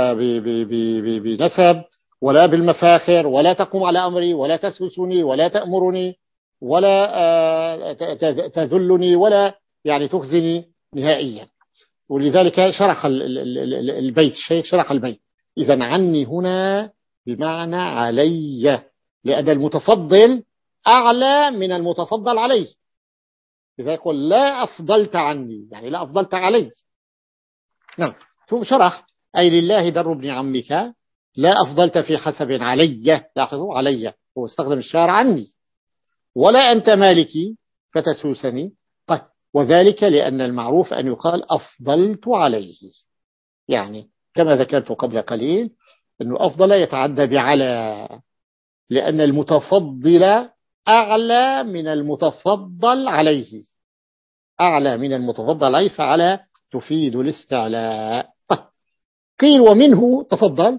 بنسب ولا بالمفاخر، ولا تقوم على أمري ولا تسوسني ولا تأمرني ولا تذلني ولا يعني تخزني نهائيا. ولذلك شرح البيت الشيخ شرح البيت. إذا عني هنا بمعنى علي، لأن المتفضل أعلى من المتفضل عليه. إذا يقول لا أفضلت عني يعني لا أفضلت علي. نعم. ثم شرح أي لله در ابن عمك لا أفضلت في حسب علي. لاحظوا علي، هو استخدم الشارع عني. ولا أنت مالكي فتسوسني. طيب وذلك لأن المعروف أن يقال أفضلت عليه، يعني كما ذكرت قبل قليل أنه أفضل يتعدى بعلى، لأن المتفضل أعلى من المتفضل عليه، أعلى من المتفضل عليه، فعلى تفيد الاستعلاء. طيب قيل ومنه تفضل.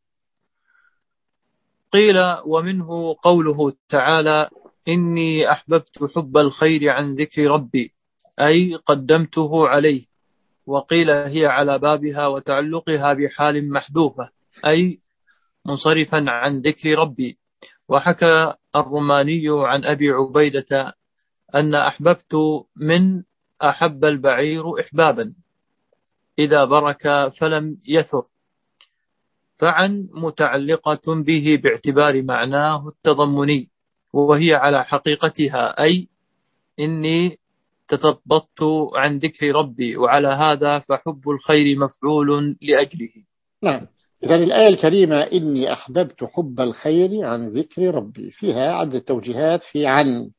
قيل ومنه قوله تعالى إني أحببت حب الخير عن ذكر ربي، أي قدمته عليه. وقيل هي على بابها وتعلقها بحال محذوفة، أي منصرفا عن ذكر ربي. وحكى الرماني عن أبي عبيدة أن أحببت من أحب البعير إحبابا إذا برك فلم يثر، فعن متعلقة به باعتبار معناه التضمني، وهي على حقيقتها أي إني تثبطت عن ذكر ربي، وعلى هذا فحب الخير مفعول لأجله. نعم. إذا الآية الكريمة إني أحببت حب الخير عن ذكر ربي فيها عدة توجيهات في عن.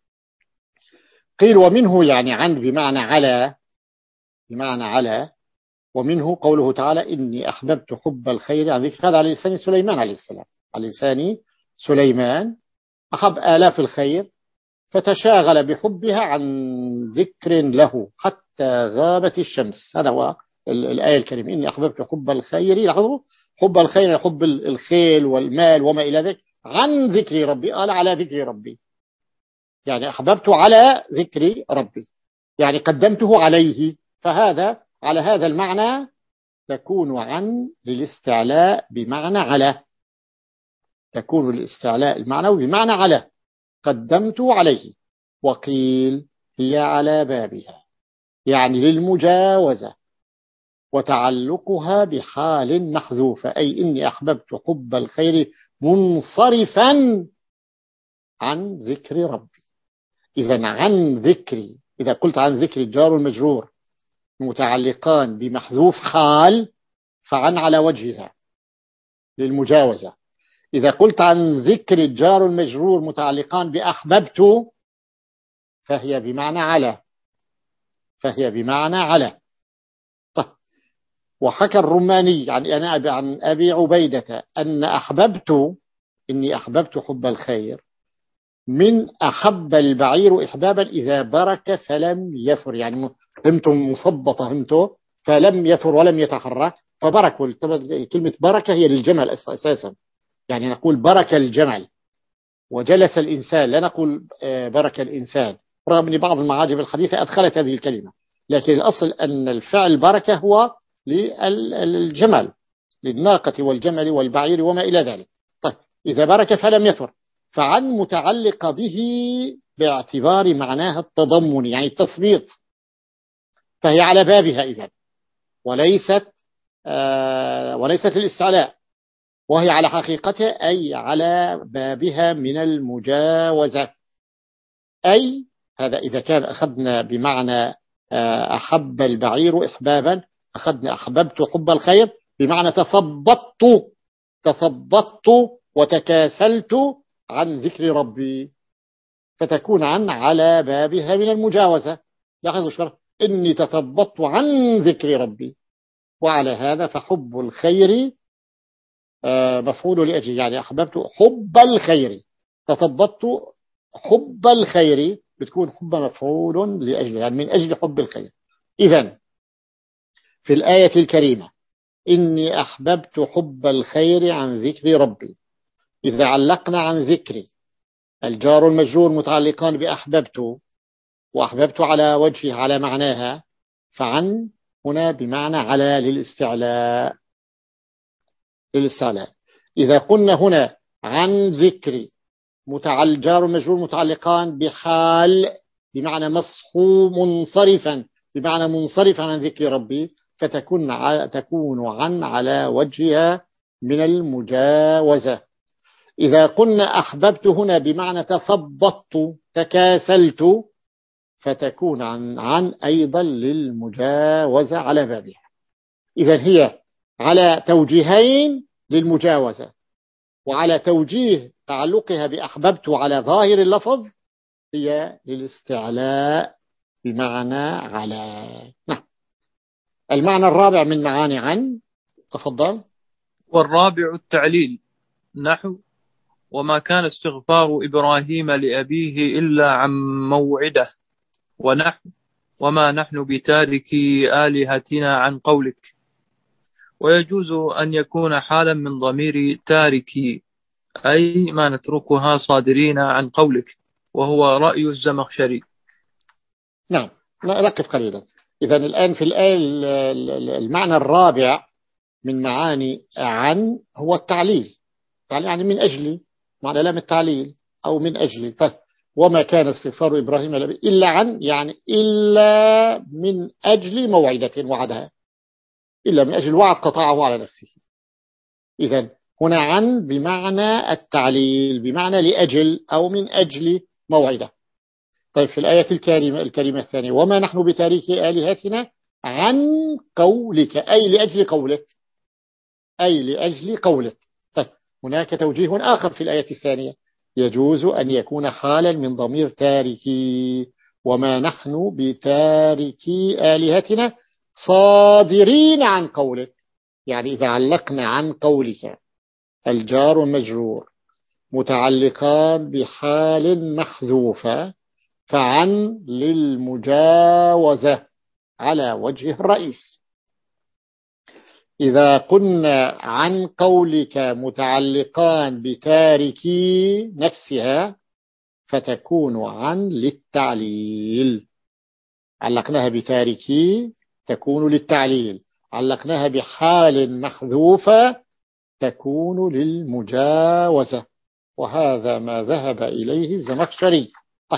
قيل ومنه يعني عن بمعنى على، بمعنى على. ومنه قوله تعالى إني أحببت حب الخير عن ذكر، هذا على لسان سليمان عليه السلام. على لسان سليمان أحب آلاف الخير فتشاغل بحبها عن ذكر له حتى غابت الشمس. هذا هو الآية الكريمة إني أحببت حب الخير. لاحظوا حب الخير حب الخيل والمال وما إلى ذلك عن ذكر ربي، قال على ذكر ربي، يعني أحببت على ذكر ربي يعني قدمته عليه. فهذا على هذا المعنى تكون عن للاستعلاء بمعنى على، تكون الاستعلاء المعنوي بمعنى على قدمت عليه. وقيل هي على بابها يعني للمجاوزة وتعلقها بحال محذوفة، أي إني أحببت حب الخير منصرفا عن ذكر ربي. إذا عن ذكري، إذا قلت عن ذكر الجار والمجرور متعلقان بمحذوف حال فعن على وجهها للمجاوزة. إذا قلت عن ذكر الجار المجرور متعلقان بأحببت فهي بمعنى على، فهي بمعنى على. طيب وحكى الرماني يعني أنا عن أبي عبيدة أن أحببت إني أحببت حب الخير من أحب البعير إحبابا إذا برك فلم يثر، يعني همتم مصبطة همتم فلم يثر ولم يتحرك فبرك. كلمة بركة هي للجمل أساسا، يعني نقول برك الجمل وجلس الإنسان، لا نقول برك الإنسان، رغم أن بعض المعاجم الحديثة أدخلت هذه الكلمة، لكن الأصل أن الفعل بركة هو للجمل، للناقة والجمل والبعير وما إلى ذلك. طيب إذا برك فلم يثر فعن متعلق به باعتبار معناها التضمن يعني التثبيط، فهي على بابها إذن وليست آه وليست للاستعلاء، وهي على حقيقتها أي على بابها من المجاوزة. أي هذا إذا كان أخذنا بمعنى أحب البعير إحبابا، أخذنا أحببت حب الخير بمعنى تثبطت تثبطت وتكاسلت عن ذكر ربي، فتكون عن على بابها من المجاوزة. لاحظوا شرح إني تثبطت عن ذكر ربي، وعلى هذا فحب الخير مفعول لأجل، يعني أحببت حب الخير، تثبطت حب الخير بتكون حب مفعول لأجل، يعني من أجل حب الخير. إذن في الآية الكريمة إني أحببت حب الخير عن ذكر ربي، إذا علقنا عن ذكري الجار المجرور متعلقان بأحببت وأحببت على وجهه على معناها، فعن هنا بمعنى على للاستعلاء للاستعلاء. إذا قلنا هنا عن ذكري متعلق جار مجرور متعلقان بحال بمعنى مصحو منصرفا بمعنى منصرفا عن ذكر ربي، فتكون تكون عن على وجهها من المجاوزة. إذا قلنا أحببت هنا بمعنى تثبطت تكاسلت، فتكون عن, عن أيضا للمجاوزة على بابها. إذن هي على توجيهين للمجاوزة، وعلى توجيه تعلقها بأحببت على ظاهر اللفظ هي للاستعلاء بمعنى على. نعم. المعنى الرابع من معاني عن، تفضل. والرابع التعليل، نحو وما كان استغفار إبراهيم لأبيه إلا عن موعده، ونحو وما نحن بتاركي آلهتنا عن قولك. ويجوز أن يكون حالا من ضمير تاركي، أي ما نتركها صادرين عن قولك، وهو رأي الزمخشري. نعم، نقف قليلا. إذا الآن في الآية المعنى الرابع من معاني عن هو التعليل. تعليل يعني من أجل، معنى لام التعليل أو من أجل. طيب وما كان استغفار إبراهيم إلا عن، يعني إلا من أجل موعدة وعدها، إلا من أجل وعد قطعه على نفسه. إذن هنا عن بمعنى التعليل، بمعنى لأجل أو من أجل موعدة. طيب في الآية الكريمة الكريمة الثانية وما نحن بتاريخ آلهتنا عن قولك، أي لأجل قولك، أي لأجل قولك. طيب هناك توجيه آخر في الآية الثانية، يجوز أن يكون حالا من ضمير تاركي، وما نحن بتاركي آلهتنا صادرين عن قولك. يعني إذا علقنا عن قولك الجار والمجرور متعلقان بحال محذوفة، فعن للمجاوزة على وجه الرئيس. إذا قلنا عن قولك متعلقان بتاركي نفسها، فتكون عن للتعليل. علقناها بتاركي تكون للتعليل، علقناها بحال محذوفة تكون للمجاوزة. وهذا ما ذهب إليه الزمخشري.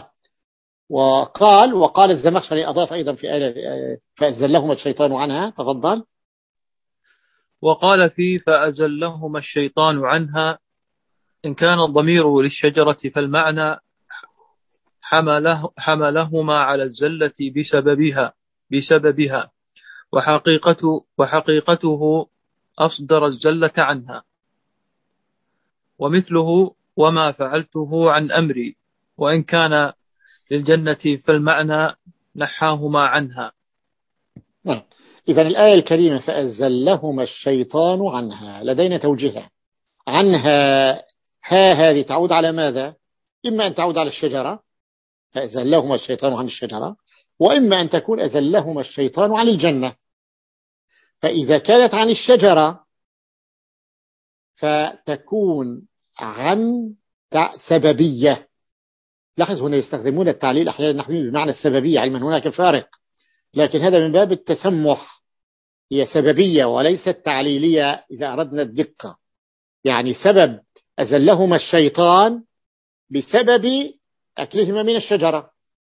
وقال وقال الزمخشري أضاف أيضا في آية فأزلهما الشيطان عنها. تفضل. وقال في فأزلهما الشيطان عنها، إن كان الضمير للشجرة فالمعنى حمله حملهما على الزلة بسببها بسببها وحقيقته, وحقيقته أصدر الزلة عنها. ومثله وما فعلته عن أمري، وإن كان للجنة فالمعنى نحاهما عنها. نعم. إذن الآية الكريمة فأزلهما الشيطان عنها لدينا توجيهها. عنها ها هذه تعود على ماذا؟ إما أن تعود على الشجرة فأزلهما الشيطان عن الشجرة، وإما أن تكون أزلهما الشيطان عن الجنة. فإذا كانت عن الشجرة فتكون عن سببية. لاحظ هنا يستخدمون التعليل أحيانا نحوي بمعنى السببية، علما هناك فارق، لكن هذا من باب التسمح. هي سببية وليست تعليلية إذا أردنا الدقة. يعني سبب أزلهما الشيطان بسبب أكلهما من الشجرة،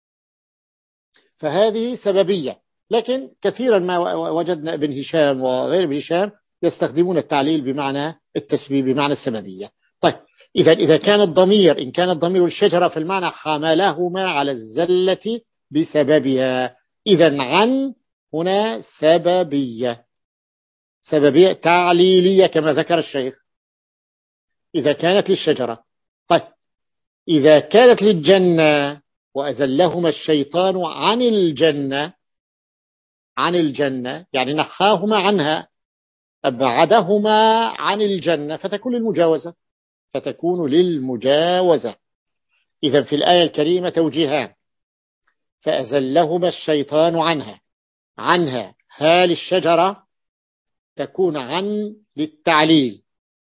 فهذه سببية. لكن كثيرا ما وجدنا ابن هشام وغير ابن هشام يستخدمون التعليل بمعنى التسبيب بمعنى السببية. طيب إذا إذا كان الضمير إن كان الضمير الشجرة في المعنى حملهما على الزلة بسببها. إذا عن هنا سببية، سببية تعليلية كما ذكر الشيخ إذا كانت للشجرة. طيب إذا كانت للجنة وأزلهما الشيطان عن الجنة، عن الجنة يعني نحاهما عنها أبعدهما عن الجنة، فتكون للمجاوزة فتكون للمجاوزة. إذا في الآية الكريمة توجيهان، فأزلهما الشيطان عنها، عنها ها للشجرة تكون عن للتعليل،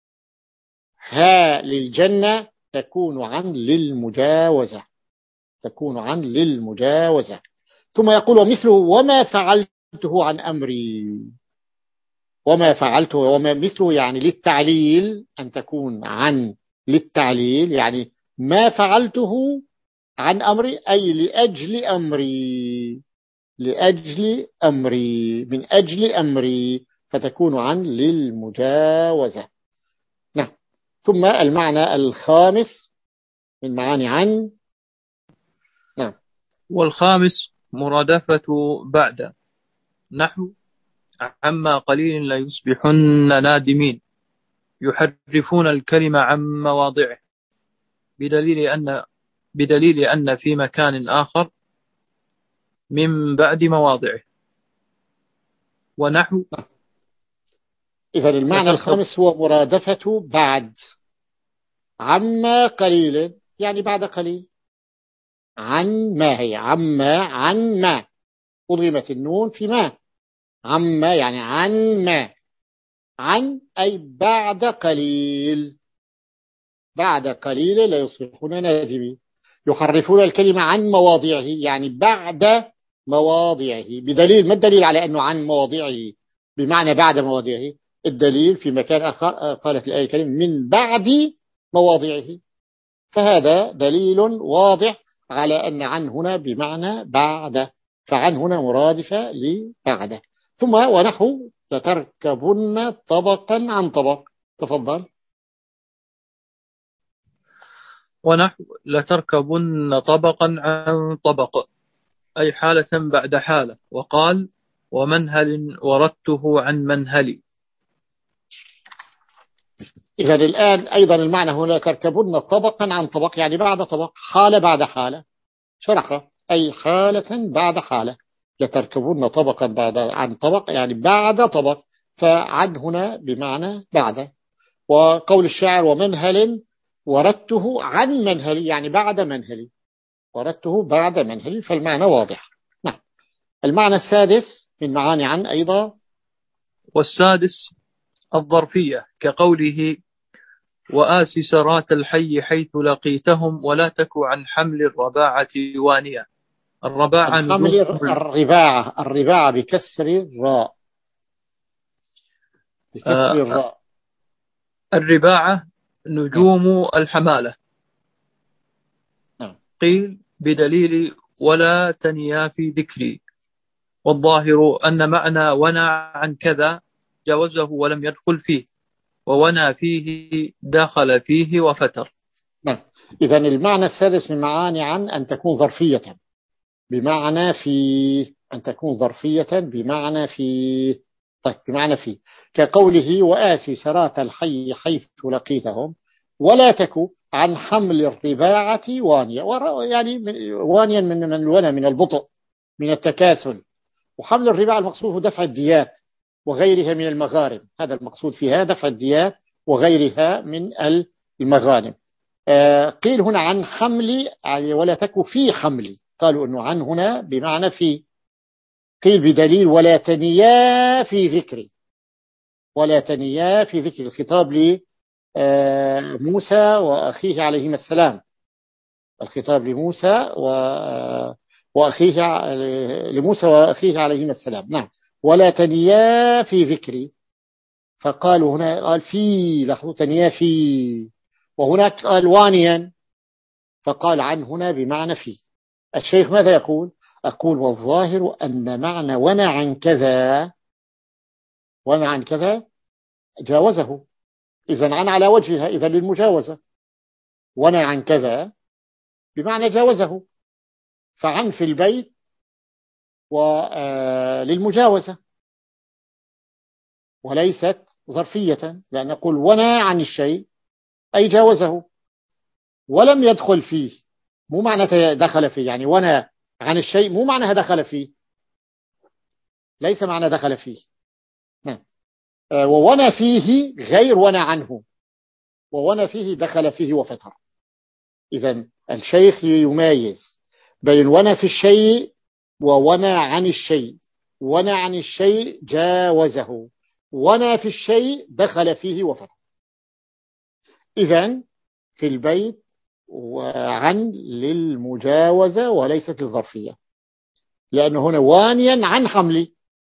ها للجنة تكون عن للمجاوزة، تكون عن للمجاوزة. ثم يقول ومثله وما فعلته عن أمري. وما فعلته وما مثله يعني للتعليل، أن تكون عن للتعليل يعني ما فعلته عن أمري أي لأجل أمري. لأجل أمري، من أجل أمري، فتكون عن للمجاوزة. نعم. ثم المعنى الخامس من معاني عن. نعم. والخامس مرادفة بعد، نحو عما قليل لا يصبحن نادمين، يحرفون الكلمة عن مواضعه، بدليل أن بدليل أن في مكان آخر من بعد مواضعه. ونحو إذا المعنى الخامس هو مرادفة بعد، عما قليل يعني بعد قليل، عن ما هي عما عن ما أضغمت النون في ما، عما يعني عن ما، عن أي بعد قليل، بعد قليل لا يصبحون نادمين، يحرفون الكلمة عن مواضعه يعني بعد مواضعه. بدليل، ما الدليل على أنه عن مواضعه بمعنى بعد مواضعه؟ الدليل في مكان آخر قالت الآية الكريمة من بعد مواضعه، فهذا دليل واضح على أن عن هنا بمعنى بعد، فعن هنا مرادفة لبعد. ثم ونحو لتركبن طبقا عن طبق. تفضل. ونحو لتركبن طبقا عن طبق، أي حالة بعد حالة. وقال ومنهل وردته عن منهل. إذا الآن أيضا المعنى هنا تركبن طبقا عن طبق يعني بعد طبق، حالة بعد حالة، شرح أي حالة بعد حالة. لتركبن طبقا بعد عن طبق يعني بعد طبق، فعن هنا بمعنى بعد. وقول الشاعر ومنهل وردته عن منهل يعني بعد منهل، وردته بعد منهل، فالمعنى واضح. نعم. المعنى السادس من معاني عن أيضا. والسادس الظرفية، كقوله وآس سرات الحي حيث لقيتهم ولا تك عن حمل الرباعة وانية. الرباعة عن حمل الرباعة، الرباعة بكسر الراء، بكسر آه الراء. الرباعة نجوم نعم. الحمالة. نعم. قيل بدليل ولا تنيا في ذكري، والظاهر أن معنى ونى عن كذا جوزه ولم يدخل فيه، وونى فيه دخل فيه وفتر. نعم. إذا المعنى السادس من معاني عن أن تكون ظرفية بمعنى في، أن تكون ظرفية بمعنى في. طيب بمعنى في، كقوله وآسي سرات الحي حيث لقيتهم ولا تكو عن حمل الرباعة وانيا، يعني وانيا من من الونا من البطء من التكاسل، وحمل الرباعة المقصود هو دفع الديات وغيرها من المغارم، هذا المقصود فيها دفع الديات وغيرها من المغانم. آه قيل هنا عن حمل يعني ولا تكو في حمل، قالوا أنه عن هنا بمعنى في. قيل بدليل ولا تنيا في ذكري، ولا تنيا في ذكر، الخطاب لموسى وأخيه عليهما السلام، الخطاب لموسى وأخيه لموسى وأخيه عليهما السلام. نعم. ولا تنيا في ذكري، فقالوا هنا قال في، لاحظوا تنيا في، وهناك قال وانيا، فقال عن هنا بمعنى في. الشيخ ماذا يقول؟ أقول والظاهر أن معنى ونى عن كذا، ونى عن كذا جاوزه، إذن عن على وجهها إذن للمجاوزة، ونى عن كذا بمعنى جاوزه، فعن في البيت وللمجاوزة وليست ظرفية، لأن نقول ونى عن الشيء أي جاوزه ولم يدخل فيه، مو معنى دخل فيه، يعني ونى عن الشيء مو معنى دخل فيه، ليس معنى دخل فيه. نعم. وونى فيه غير ونى عنه، وونى فيه دخل فيه وفتر. إذن الشيخ يميز بين ونى في الشيء وونى عن الشيء. ونى عن الشيء جاوزه، ونى في الشيء دخل فيه وفتر. إذن في البيت وعن للمجاوزة وليست الظرفية، لأنه هنا وانيا عن حملي،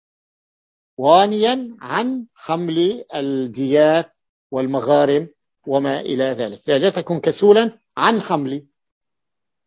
وانيا عن حمل الديات والمغارم وما إلى ذلك، لا تكن كسولا عن حملي.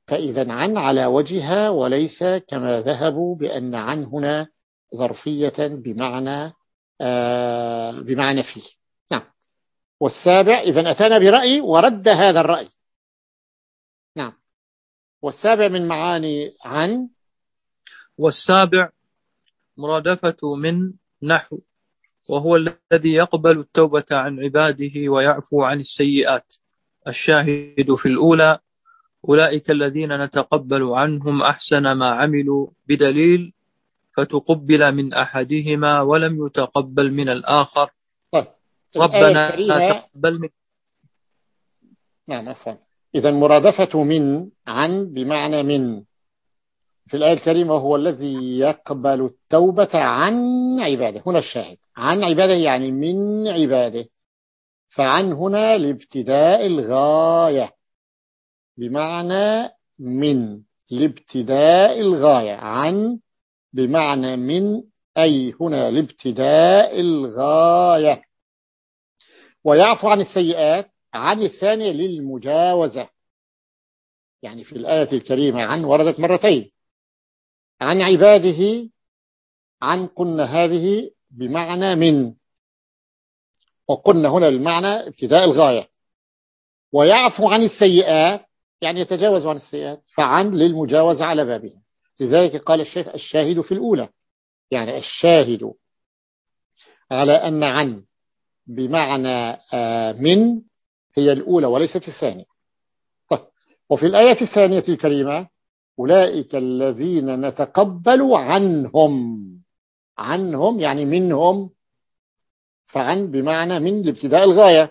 فإذا عن على وجهها، وليس كما ذهبوا بأن عن هنا ظرفية بمعنى آه بمعنى فيه. نعم. والسابع، إذا أتانا برأي ورد هذا الرأي. نعم. والسابع من معاني عن. والسابع مرادفة من نحو وهو الذي يقبل التوبة عن عباده ويعفو عن السيئات. الشاهد في الأولى أولئك الذين نتقبل عنهم أحسن ما عملوا بدليل فتقبل من أحدهما ولم يتقبل من الآخر. طيب. ربنا تقبل من. نعم عفوا. إذا مرادفة من عن بمعنى من في الآية الكريمة هو الذي يقبل التوبة عن عباده. هنا الشاهد عن عباده يعني من عباده، فعن هنا لابتداء الغاية بمعنى من، لابتداء الغاية. عن بمعنى من، أي هنا لابتداء الغاية. ويعفو عن السيئات عن الثانية للمجاوزة. يعني في الآية الكريمة عن وردت مرتين، عن عباده عن قلنا هذه بمعنى من، وقلنا هنا المعنى ابتداء الغاية. ويعفو عن السيئات يعني يتجاوز عن السيئات، فعن للمجاوزة على بابها. لذلك قال الشيخ الشاهد في الأولى، يعني الشاهد على أن عن بمعنى من هي الأولى وليست الثانية. طيب. وفي الآية الثانية الكريمة أولئك الذين نتقبل عنهم، عنهم يعني منهم، فعن بمعنى من لابتداء الغاية.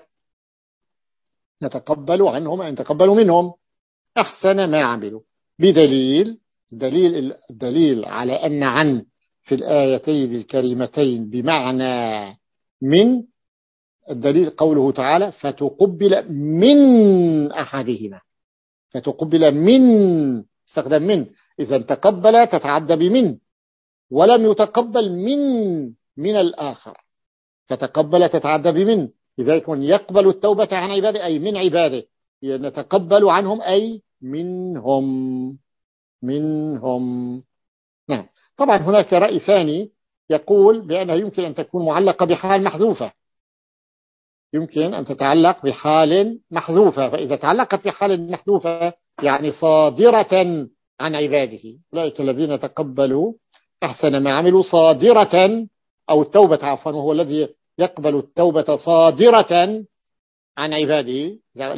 نتقبل عنهم أن نتقبل منهم أحسن ما عملوا بدليل دليل الدليل على أن عن في الآيتين الكريمتين بمعنى من. الدليل قوله تعالى فتقبل من أحدهما، فتقبل من، استخدم من. إذا تقبل تتعدى بمن، ولم يتقبل من من الآخر، فتقبل تتعدى بمن. لذلك يقبل التوبة عن عباده أي من عباده، نتقبل عنهم أي منهم منهم. نعم. طبعا هناك رأي ثاني يقول بأنها يمكن أن تكون معلقة بحال محذوفة، يمكن أن تتعلق بحال محذوفة. فإذا تعلقت بحال محذوفة يعني صادرة عن عباده، أولئك الذين تقبلوا أحسن ما عملوا صادرة، أو التوبة عفوا، وهو الذي يقبل التوبة صادرة عن عباده.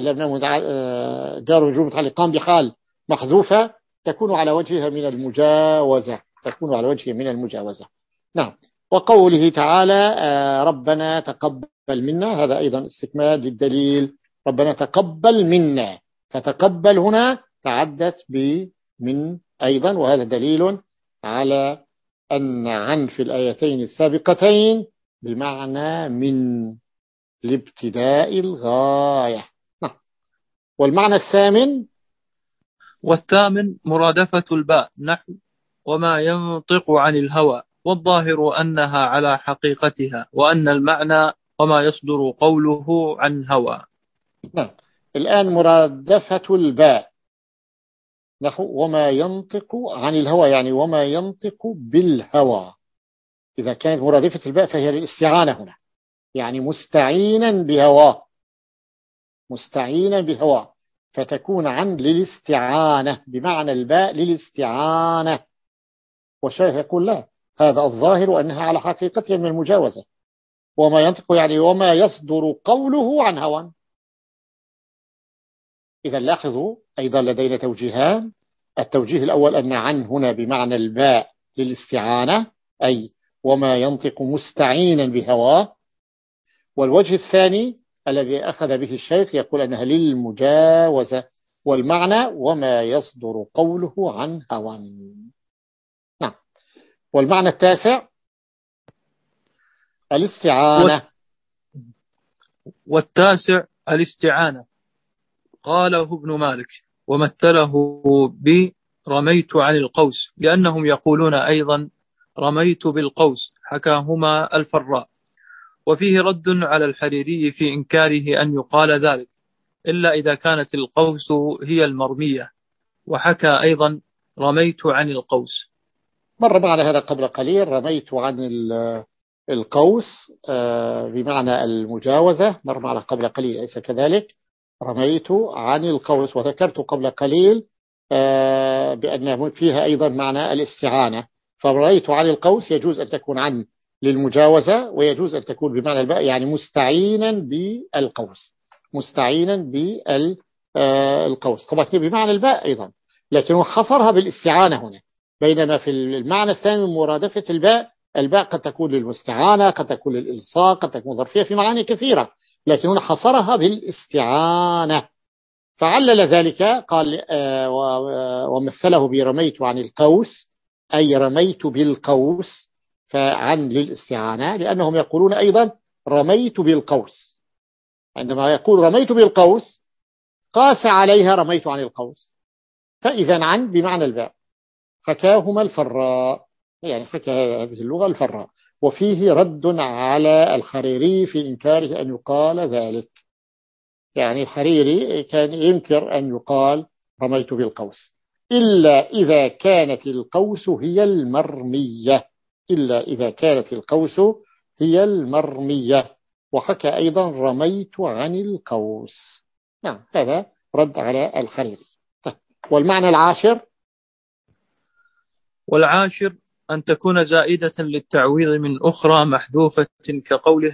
جار وجوب متعلقان بحال محذوفة تكون على وجهها من المجاوزة، تكون على وجهها من المجاوزة. نعم. وقوله تعالى ربنا تقبل منا، هذا أيضا استكمال للدليل ربنا تقبل منا، فتقبل هنا تعدت بمن أيضا، وهذا دليل على أن عن في الآيتين السابقتين بمعنى من لابتداء الغاية. نعم. والمعنى الثامن. والثامن مرادفة الباء نحو وما ينطق عن الهوى، والظاهر أنها على حقيقتها، وأن المعنى وما يصدر قوله عن هوى. نعم. الآن مرادفة الباء نحو وما ينطق عن الهوى، يعني وما ينطق بالهوى. إذا كانت مرادفة الباء فهي للاستعانة هنا، يعني مستعينا بهواه، مستعينا بهواه، فتكون عن للاستعانة بمعنى الباء للاستعانة. والشيخ يقول لا، هذا الظاهر أنها على حقيقتها من المجاوزة. وما ينطق يعني وما يصدر قوله عن هوى. إذا لاحظوا أيضا لدينا توجيهان. التوجيه الأول أن عن هنا بمعنى الباء للاستعانة، أي وما ينطق مستعينا بهواه. والوجه الثاني الذي أخذ به الشيخ يقول أنها للمجاوزة، والمعنى وما يصدر قوله عن هوى. نعم. والمعنى التاسع الاستعانة. والتاسع الاستعانة قاله ابن مالك ومثله برميت عن القوس، لأنهم يقولون أيضا رميت بالقوس، حكاهما الفراء. وفيه رد على الحريري في إنكاره أن يقال ذلك إلا إذا كانت القوس هي المرمية، وحكى أيضا رميت عن القوس. مر معنا هذا قبل قليل، رميت عن القوس بمعنى المجاوزة، مر معنا قبل قليل أليس كذلك؟ رميت عن القوس، وذكرت قبل قليل بأن فيها أيضا معنى الاستعانة. فرميت عن القوس يجوز أن تكون عن للمجاوزة، ويجوز أن تكون بمعنى الباء، يعني مستعينا بالقوس، مستعينا بالقوس، طبعا بمعنى الباء أيضا، لكنه حصرها بالاستعانة هنا. بينما في المعنى الثاني من مرادفة الباء، الباء قد تكون للمستعانة، قد تكون للإلصاق، قد تكون ظرفية، في معاني كثيرة، لكن هنا حصرها بالاستعانة. فعلل ذلك قال ومثله برميت عن القوس، أي رميت بالقوس، فعن للاستعانة، لأنهم يقولون أيضا رميت بالقوس. عندما يقول رميت بالقوس قاس عليها رميت عن القوس، فإذا عن بمعنى الباء. حكاهما الفراء، يعني حكى هذه اللغة الفراء، وفيه رد على الحريري في إنكاره أن يقال ذلك. يعني الحريري كان ينكر أن يقال رميت بالقوس إلا إذا كانت القوس هي المرمية، إلا إذا كانت القوس هي المرمية. وحكى أيضا رميت عن القوس. نعم، هذا رد على الحريري. طيب، والمعنى العاشر؟ والعاشر أن تكون زائدة للتعويض من أخرى محذوفة، كقوله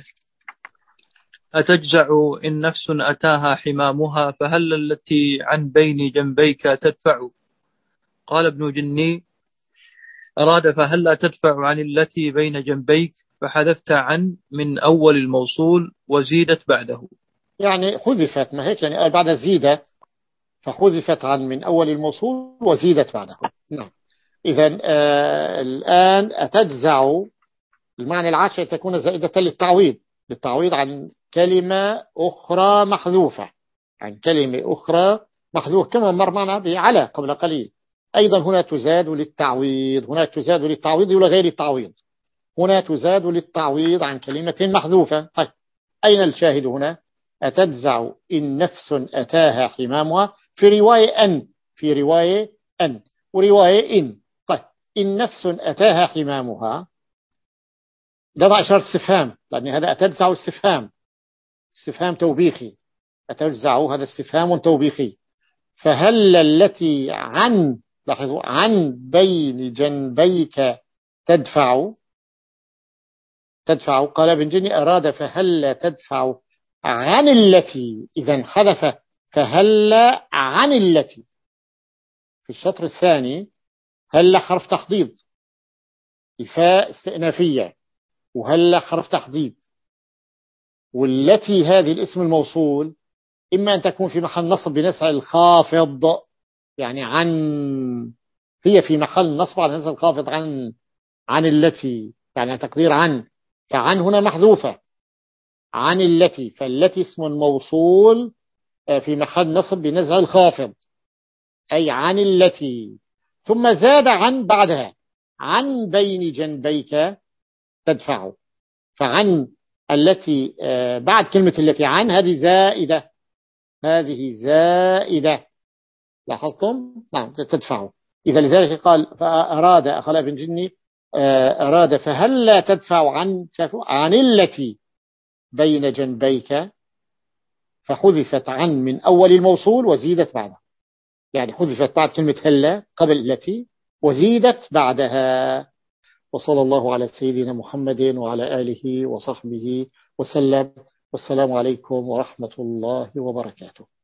أتجزع إن نفس أتاها حمامها فهل التي عن بين جنبيك تدفع. قال ابن جني أراد فهل لا تدفع عن التي بين جنبيك، فحذفت عن من أول الموصول وزيدت بعده. يعني حذفت، ما هيك يعني بعد زيدت، فحذفت عن من أول الموصول وزيدت بعده. نعم. إذن آه الآن أتجزع، المعنى العاشر تكون زائدة للتعويض، للتعويض عن كلمة أخرى محذوفة، عن كلمة أخرى محذوفة، كما مر معنا بعلى قبل قليل. أيضا هنا تزاد للتعويض، هنا تزاد للتعويض ولا غير التعويض، هنا تزاد للتعويض عن كلمة محذوفة. طيب، أين الشاهد هنا؟ أتجزع إن نفس أتاها حمامها، في رواية أن، في رواية أن ورواية إن. طيب، إن نفس أتاها حمامها، نضع إشارة استفهام، لأن هذا أتجزع استفهام، استفهام توبيخي، أتجزع هذا استفهام توبيخي. فهل التي عن، لاحظوا، عن بين جنبيك تدفع، تدفع. قال ابن جني أراد فهل تدفع عن التي، إذا حذف فهل عن التي. في الشطر الثاني هل حرف تحضيض، الفاء استئنافية، وهل حرف تحضيض، والتي هذه الاسم الموصول إما أن تكون في محل نصب بنسع الخافض، يعني عن، هي في محل نصب على نسع الخافض عن، عن التي، يعني تقدير عن، فعن هنا محذوفة، عن التي، فالتي اسم موصول في محل نصب بنزع الخافض، أي عن التي، ثم زاد عن بعدها، عن بين جنبيك تدفع. فعن التي بعد كلمة التي عن، هذه زائدة، هذه زائدة، لاحظتم؟ نعم، تدفع. إذا لذلك قال فأراد، قال ابن جني أراد فهل لا تدفع عن، عن التي بين جنبيك، فحذفت عن من أول الموصول وزيدت بعدها، يعني حذفت بعد كلمة هلا قبل التي وزيدت بعدها. وصلى الله على سيدنا محمد وعلى آله وصحبه وسلم، والسلام عليكم ورحمة الله وبركاته.